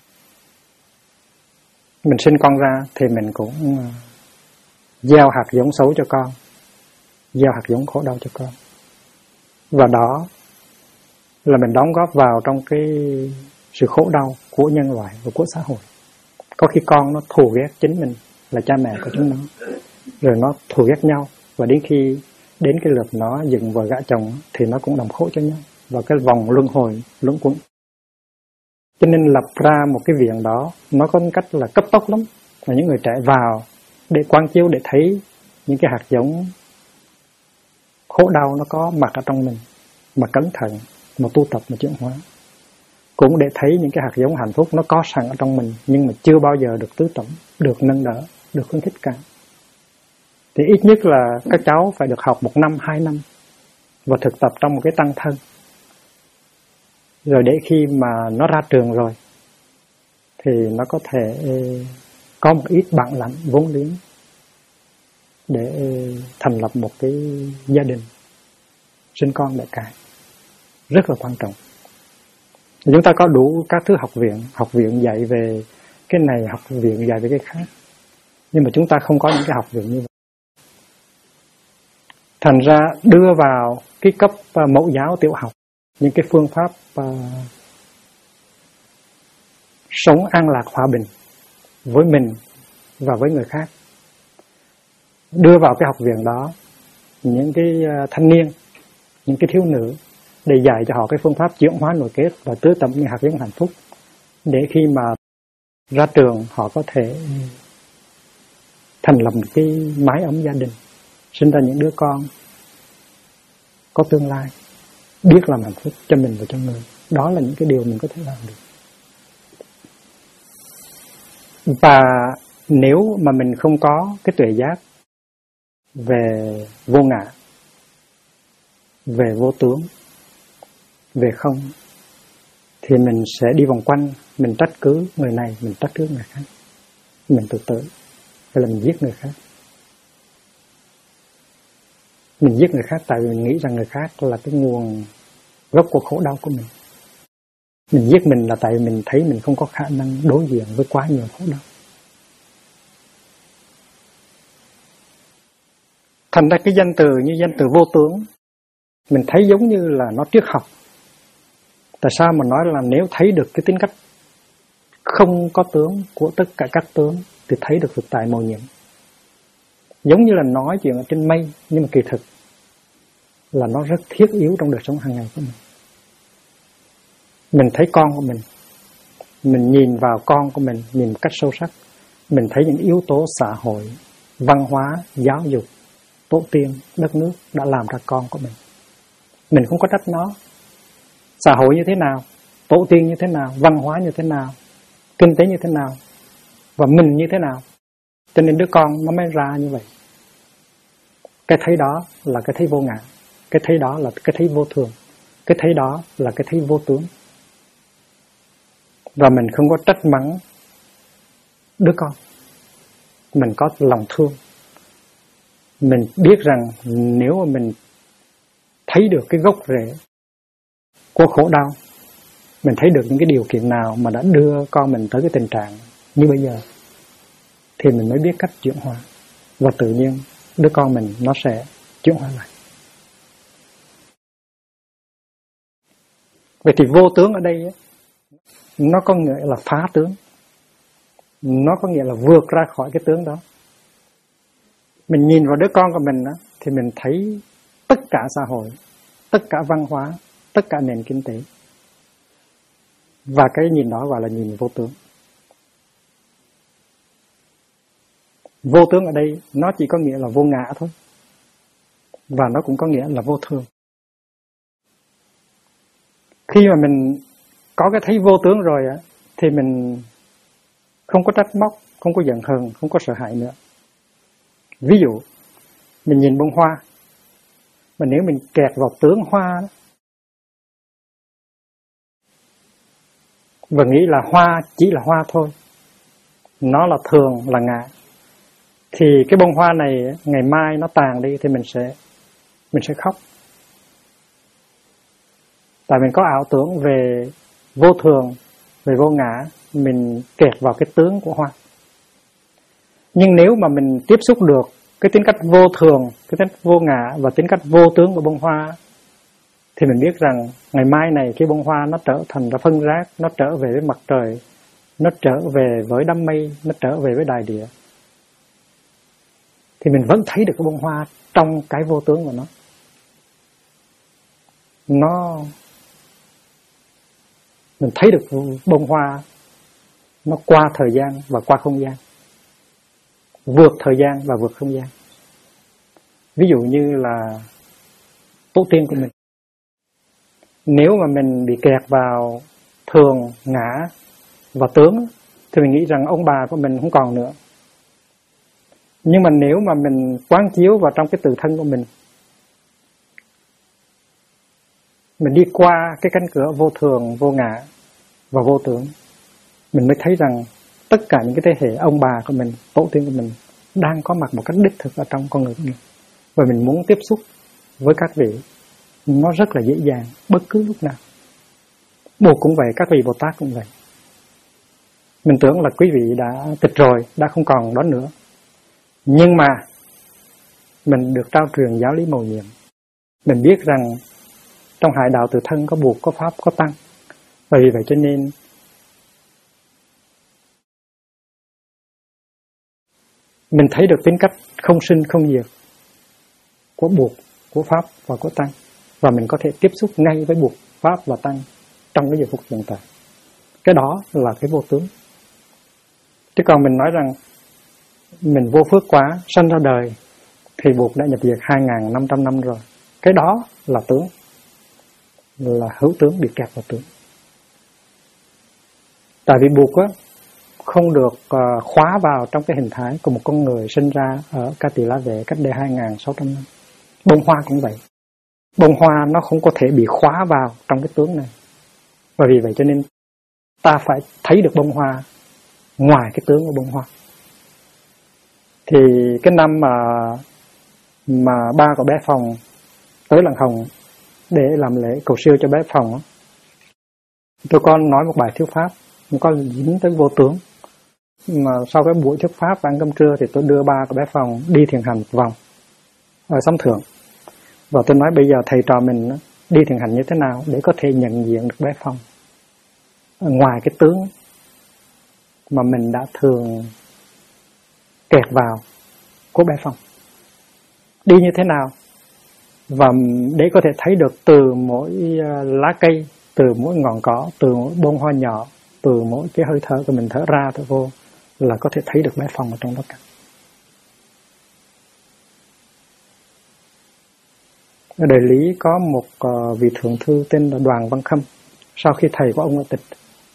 Mình sinh con ra thì mình cũng gieo hạt giống xấu cho con, gieo hạt giống khổ đau cho con. Và đó là mình đóng góp vào trong cái sự khổ đau của nhân loại và của xã hội. Có khi con nó thù ghét chính mình là cha mẹ của chúng nó. rồi nó thù ghét nhau, và đến khi đến cái lượt nó dựng vợ gả chồng thì nó cũng làm khổ cho nhau, và cái vòng luân hồi luẩn quẩn. Cho nên lập ra một cái viện đó nó có một cách là cấp tốc lắm, và những người trẻ vào để quán chiếu, để thấy những cái hạt giống khổ đau nó có mặt ở trong mình, mà cẩn thận, mà tu tập, mà chuyển hóa. Cũng để thấy những cái hạt giống hạnh phúc nó có sẵn ở trong mình, nhưng mà chưa bao giờ được tưới tẩm, được nâng đỡ, được khuyến khích cả. Thì ít nhất là các cháu phải được học 1 năm, 2 năm và thực tập trong một cái tăng thân. Rồi để khi mà nó ra trường rồi thì nó có thể có một ít bản lãnh vốn liếng để thành lập một cái gia đình, sinh con đẻ cái. Rất là quan trọng. Chúng ta có đủ các thứ học viện dạy về cái này, học viện dạy về cái khác, nhưng mà chúng ta không có những cái học viện như vậy. Thành ra đưa vào cái cấp mẫu giáo tiểu học những cái phương pháp sống an lạc hòa bình với mình và với người khác. Đưa vào cái học viện đó những cái thanh niên, những cái thiếu nữ, để dạy cho họ cái phương pháp chuyển hóa nội kết và tưới tẩm những hạt giống hạnh phúc, để khi mà ra trường họ có thể thành lập một cái mái ấm gia đình, sinh ra những đứa con có tương lai, biết làm hạnh phúc cho mình và cho người. Đó là những cái điều mình có thể làm được. Và nếu mà mình không có cái tuệ giác về vô ngã, về vô tướng, về không, thì mình sẽ đi vòng quanh, mình trách cứ người này, mình trách cứ người khác, mình tự tử, hay là mình giết người khác. Mình giết người khác tại vì mình nghĩ rằng người khác là cái nguồn gốc của khổ đau của mình. Mình giết mình là tại vì mình thấy mình không có khả năng đối diện với quá nhiều khổ đau. Thành ra cái danh từ như danh từ vô tướng, mình thấy giống như là nó triết học. Tại sao mà nói là nếu thấy được cái tính cách không có tướng của tất cả các tướng thì thấy được thực tại màu nhiệm. Giống như là nói chuyện ở trên mây, nhưng mà kỳ thực là nó rất thiết yếu trong đời sống hàng ngày của mình. Mình thấy con của mình nhìn vào con của mình, nhìn một cách sâu sắc. Mình thấy những yếu tố xã hội, văn hóa, giáo dục, tổ tiên, đất nước đã làm ra con của mình. Mình không có trách nó. Xã hội như thế nào, tổ tiên như thế nào, văn hóa như thế nào, kinh tế như thế nào, và mình như thế nào. Cho nên đứa con nó mới ra như vậy. Cái thấy đó là cái thấy vô ngã, cái thấy đó là cái thấy vô thường, cái thấy đó là cái thấy vô tướng. Và mình không có trách mắng đứa con, mình có lòng thương. Mình biết rằng nếu mà mình thấy được cái gốc rễ của khổ đau, mình thấy được những cái điều kiện nào mà đã đưa con mình tới cái tình trạng như bây giờ, thì mình mới biết cách chuyển hóa. Và tự nhiên đứa con mình nó sẽ chuyển hóa lại. Vậy thì vô tướng ở đây nó có nghĩa là phá tướng, nó có nghĩa là vượt ra khỏi cái tướng đó. Mình nhìn vào đứa con của mình thì mình thấy tất cả xã hội, tất cả văn hóa, tất cả nền kinh tế. Và cái nhìn đó gọi là nhìn vô tướng. Vô tướng ở đây nó chỉ có nghĩa là vô ngã thôi. Và nó cũng có nghĩa là vô thường. Khi mà mình có cái thấy vô tướng rồi thì mình không có trách móc, không có giận hờn, không có sợ hãi nữa. Ví dụ, mình nhìn bông hoa, mà nếu mình kẹt vào tướng hoa đó, và nghĩ là hoa chỉ là hoa thôi, nó là thường, là ngã, thì cái bông hoa này ngày mai nó tàn đi thì mình sẽ khóc. Tại mình có ảo tưởng về vô thường, về vô ngã, mình kẹt vào cái tướng của hoa. Nhưng nếu mà mình tiếp xúc được cái tính cách vô thường, cái tính cách vô ngã và tính cách vô tướng của bông hoa, thì mình biết rằng ngày mai này cái bông hoa nó trở thành ra phân rác, nó trở về với mặt trời, nó trở về với đám mây, nó trở về với đại địa. thì mình vẫn thấy được cái bông hoa trong cái vô tướng của nó. Mình thấy được bông hoa nó qua thời gian và qua không gian, vượt thời gian và vượt không gian. Ví dụ như là tổ tiên của mình, nếu mà mình bị kẹt vào thường, ngã và tướng thì mình nghĩ rằng ông bà của mình không còn nữa. Nhưng mà nếu mà mình quán chiếu vào trong cái tự thân của mình đi qua cái cánh cửa vô thường, vô ngã và vô tướng, mình mới thấy rằng tất cả những cái thế hệ ông bà của mình, tổ tiên của mình đang có mặt một cách đích thực ở trong con người của mình. Và mình muốn tiếp xúc với các vị nó rất là dễ dàng bất cứ lúc nào. Bồ cũng vậy, các vị Bồ Tát cũng vậy. Mình tưởng là quý vị đã tịch rồi, đã không còn đó nữa. Nhưng mà mình được trao truyền giáo lý mầu nhiệm. Mình biết rằng trong hải đạo tự thân có buộc, có pháp, có tăng. Và vì vậy cho nên mình thấy được tính cách không sinh không diệt của buộc, của pháp và của tăng. Và mình có thể tiếp xúc ngay với buộc, pháp và tăng trong cái giờ phút hiện tại. Cái đó là cái vô tướng. Chứ còn mình nói rằng mình vô phước quá, sanh ra đời thì buộc đã nhập diệt 2.500 năm rồi. Cái đó là tướng, là hữu tướng, bị kẹt vào tướng. Tại vì buộc á không được khóa vào trong cái hình thái của một con người sinh ra ở Ca Tỳ La Vệ cách đây 2.600 năm. Bông hoa cũng vậy. Bông hoa nó không có thể bị khóa vào trong cái tướng này. Và vì vậy cho nên ta phải thấy được bông hoa ngoài cái tướng của bông hoa. Thì cái năm mà ba của bé Phòng tới Làng Hồng để làm lễ cầu siêu cho bé Phòng đó, tôi có nói một bài thuyết pháp, nó có dính tới vô tướng. Mà sau cái buổi thuyết pháp và ăn cơm trưa thì tôi đưa ba của bé Phòng đi thiền hành một vòng ở Sóng Thượng. Và tôi nói bây giờ thầy trò mình đi thiền hành như thế nào để có thể nhận diện được bé Phong ngoài cái tướng mà mình đã thường kẹt vào của bé Phong. Đi như thế nào và để có thể thấy được từ mỗi lá cây, từ mỗi ngọn cỏ, từ mỗi bông hoa nhỏ, từ mỗi cái hơi thở của mình thở ra thở vô là có thể thấy được bé Phong ở trong đó cả. Ở Đại Lý có một vị thượng thư tên là Đoàn Văn Khâm, sau khi thầy của ông ở tịch.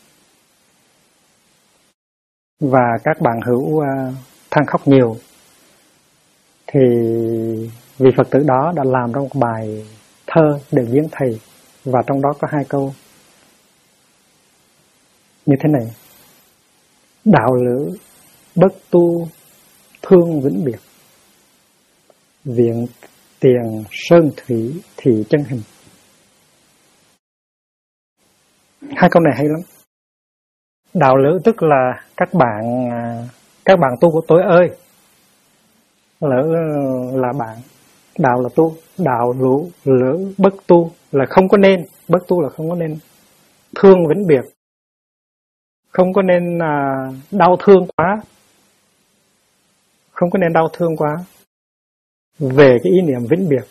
Và các bạn hữu than khóc nhiều, thì vị Phật tử đó đã làm ra một bài thơ để viếng thầy, và trong đó có 2 câu như thế này: đạo lữ bất tu thương vĩnh biệt, viện tiền sơn thủy thì chân hình. 2 câu này hay lắm. Đạo lữ tức là các bạn tu của tôi ơi. Lữ là bạn, đạo là tu, đạo lữ bất tu là không có nên, bất tu là không có nên. Thương vĩnh biệt, không có nên đau thương quá, không có nên đau thương quá về cái ý niệm vĩnh biệt.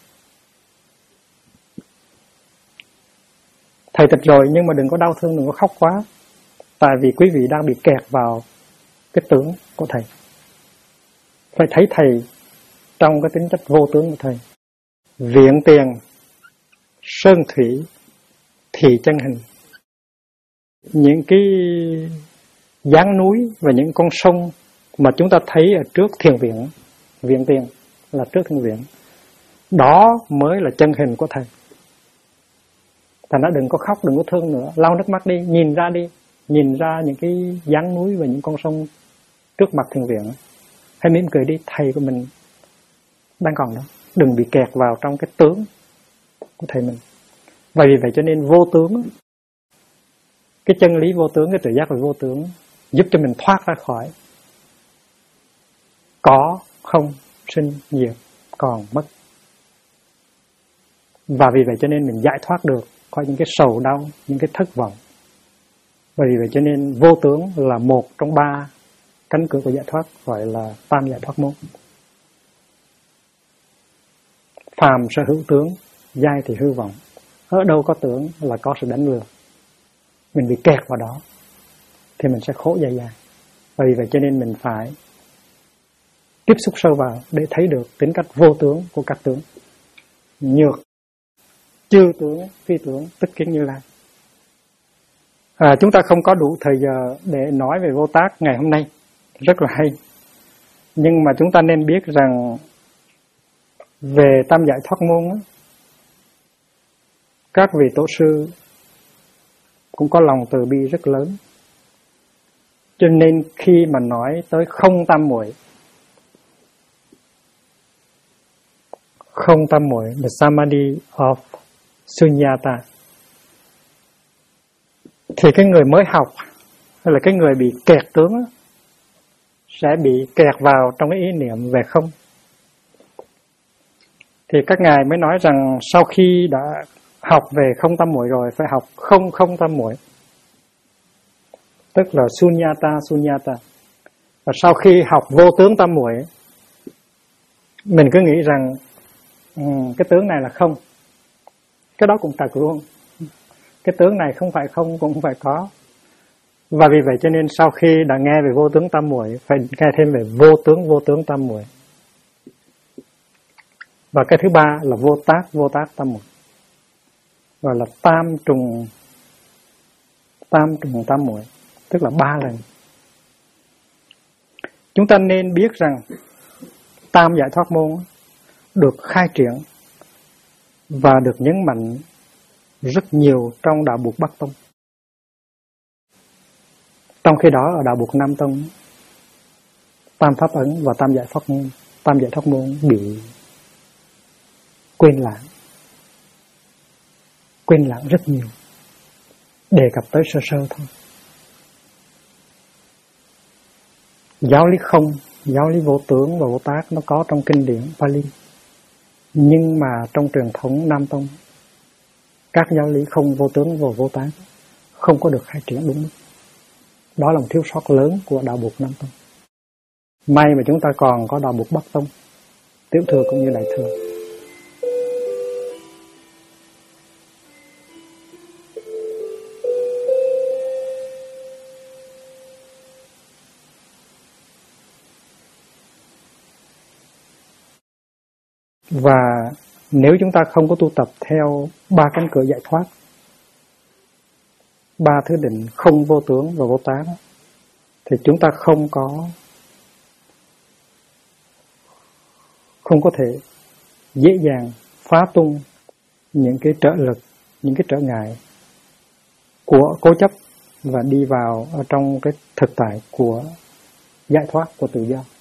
Thầy tịch rồi nhưng mà đừng có đau thương, đừng có khóc quá, tại vì quý vị đang bị kẹt vào cái tướng của thầy. Phải thấy thầy trong cái tính chất vô tướng của thầy. Viện tiền sơn thủy thì chân hình. Những cái dáng núi và những con sông mà chúng ta thấy ở trước thiền viện, viện tiền là trước thiền viện, đó mới là chân hình của thầy. Thành ra đừng có khóc, đừng có thương nữa, lau nước mắt đi, nhìn ra những cái dáng núi và những con sông trước mặt thiền viện. Hãy mỉm cười đi, thầy của mình đang còn đó. Đừng bị kẹt vào trong cái tướng của thầy mình. Và vì vậy cho nên vô tướng, cái chân lý vô tướng, cái tự giác về vô tướng giúp cho mình thoát ra khỏi có, không, sinh, diệt, còn, mất. Và vì vậy cho nên mình giải thoát được khỏi những cái sầu đau, những cái thất vọng. Và vì vậy cho nên vô tướng là một trong 3 cánh cửa của giải thoát, gọi là tam giải thoát môn. phàm sở hữu tướng, giai thì hư vọng. Ở đâu có tưởng là có sự đánh lừa. Mình bị kẹt vào đó thì mình sẽ khổ dài dài. Vì vậy cho nên mình phải tiếp xúc sâu vào để thấy được tính cách vô tướng của các tướng. Nhược, chư tướng, phi tướng, tức kiến Như Lai. Chúng ta không có đủ thời giờ để nói về Vô Tác ngày hôm nay, rất là hay. Nhưng mà chúng ta nên biết rằng về tam giải thoát môn, các vị tổ sư cũng có lòng từ bi rất lớn. Cho nên khi mà nói tới không tam muội, không tam muội, the samadhi of sunyata, thì cái người mới học hay là cái người bị kẹt tướng sẽ bị kẹt vào trong cái ý niệm về không. Thì các ngài mới nói rằng sau khi đã học về không tam muội rồi phải học không tam muội, tức là sunyata. Và sau khi học vô tướng tam muội, mình cứ nghĩ rằng cái tướng này là không, cái đó cũng trật luôn. Cái tướng này không phải không cũng không phải có. Và vì vậy cho nên sau khi đã nghe về vô tướng tam muội, phải nghe thêm về vô tướng tam muội. Và cái thứ ba là vô tác tam muội, gọi là tam trùng tam muội, tức là 3 lần. Chúng ta nên biết rằng tam giải thoát môn được khai triển và được nhấn mạnh rất nhiều trong đạo Buộc Bắc Tông. Trong khi đó ở đạo Buộc Nam Tông, tam pháp ấn và tam giải thoát môn bị quên lãng rất nhiều, đề cập tới sơ sơ thôi. Giáo lý không, giáo lý vô tướng và vô tác nó có trong kinh điển Pali, nhưng mà trong truyền thống Nam Tông, các giáo lý không, vô tướng và vô tác không có được khai triển đúng mức. Đó là một thiếu sót lớn của đạo Buộc Nam Tông. May mà chúng ta còn có đạo Buộc Bắc Tông, Tiểu thừa cũng như Đại thừa. Và nếu chúng ta không có tu tập theo 3 cánh cửa giải thoát, 3 thứ định không, vô tướng và vô tác, thì chúng ta không có thể dễ dàng phá tung những cái trở lực, những cái trở ngại của cố chấp và đi vào ở trong cái thực tại của giải thoát, của tự do.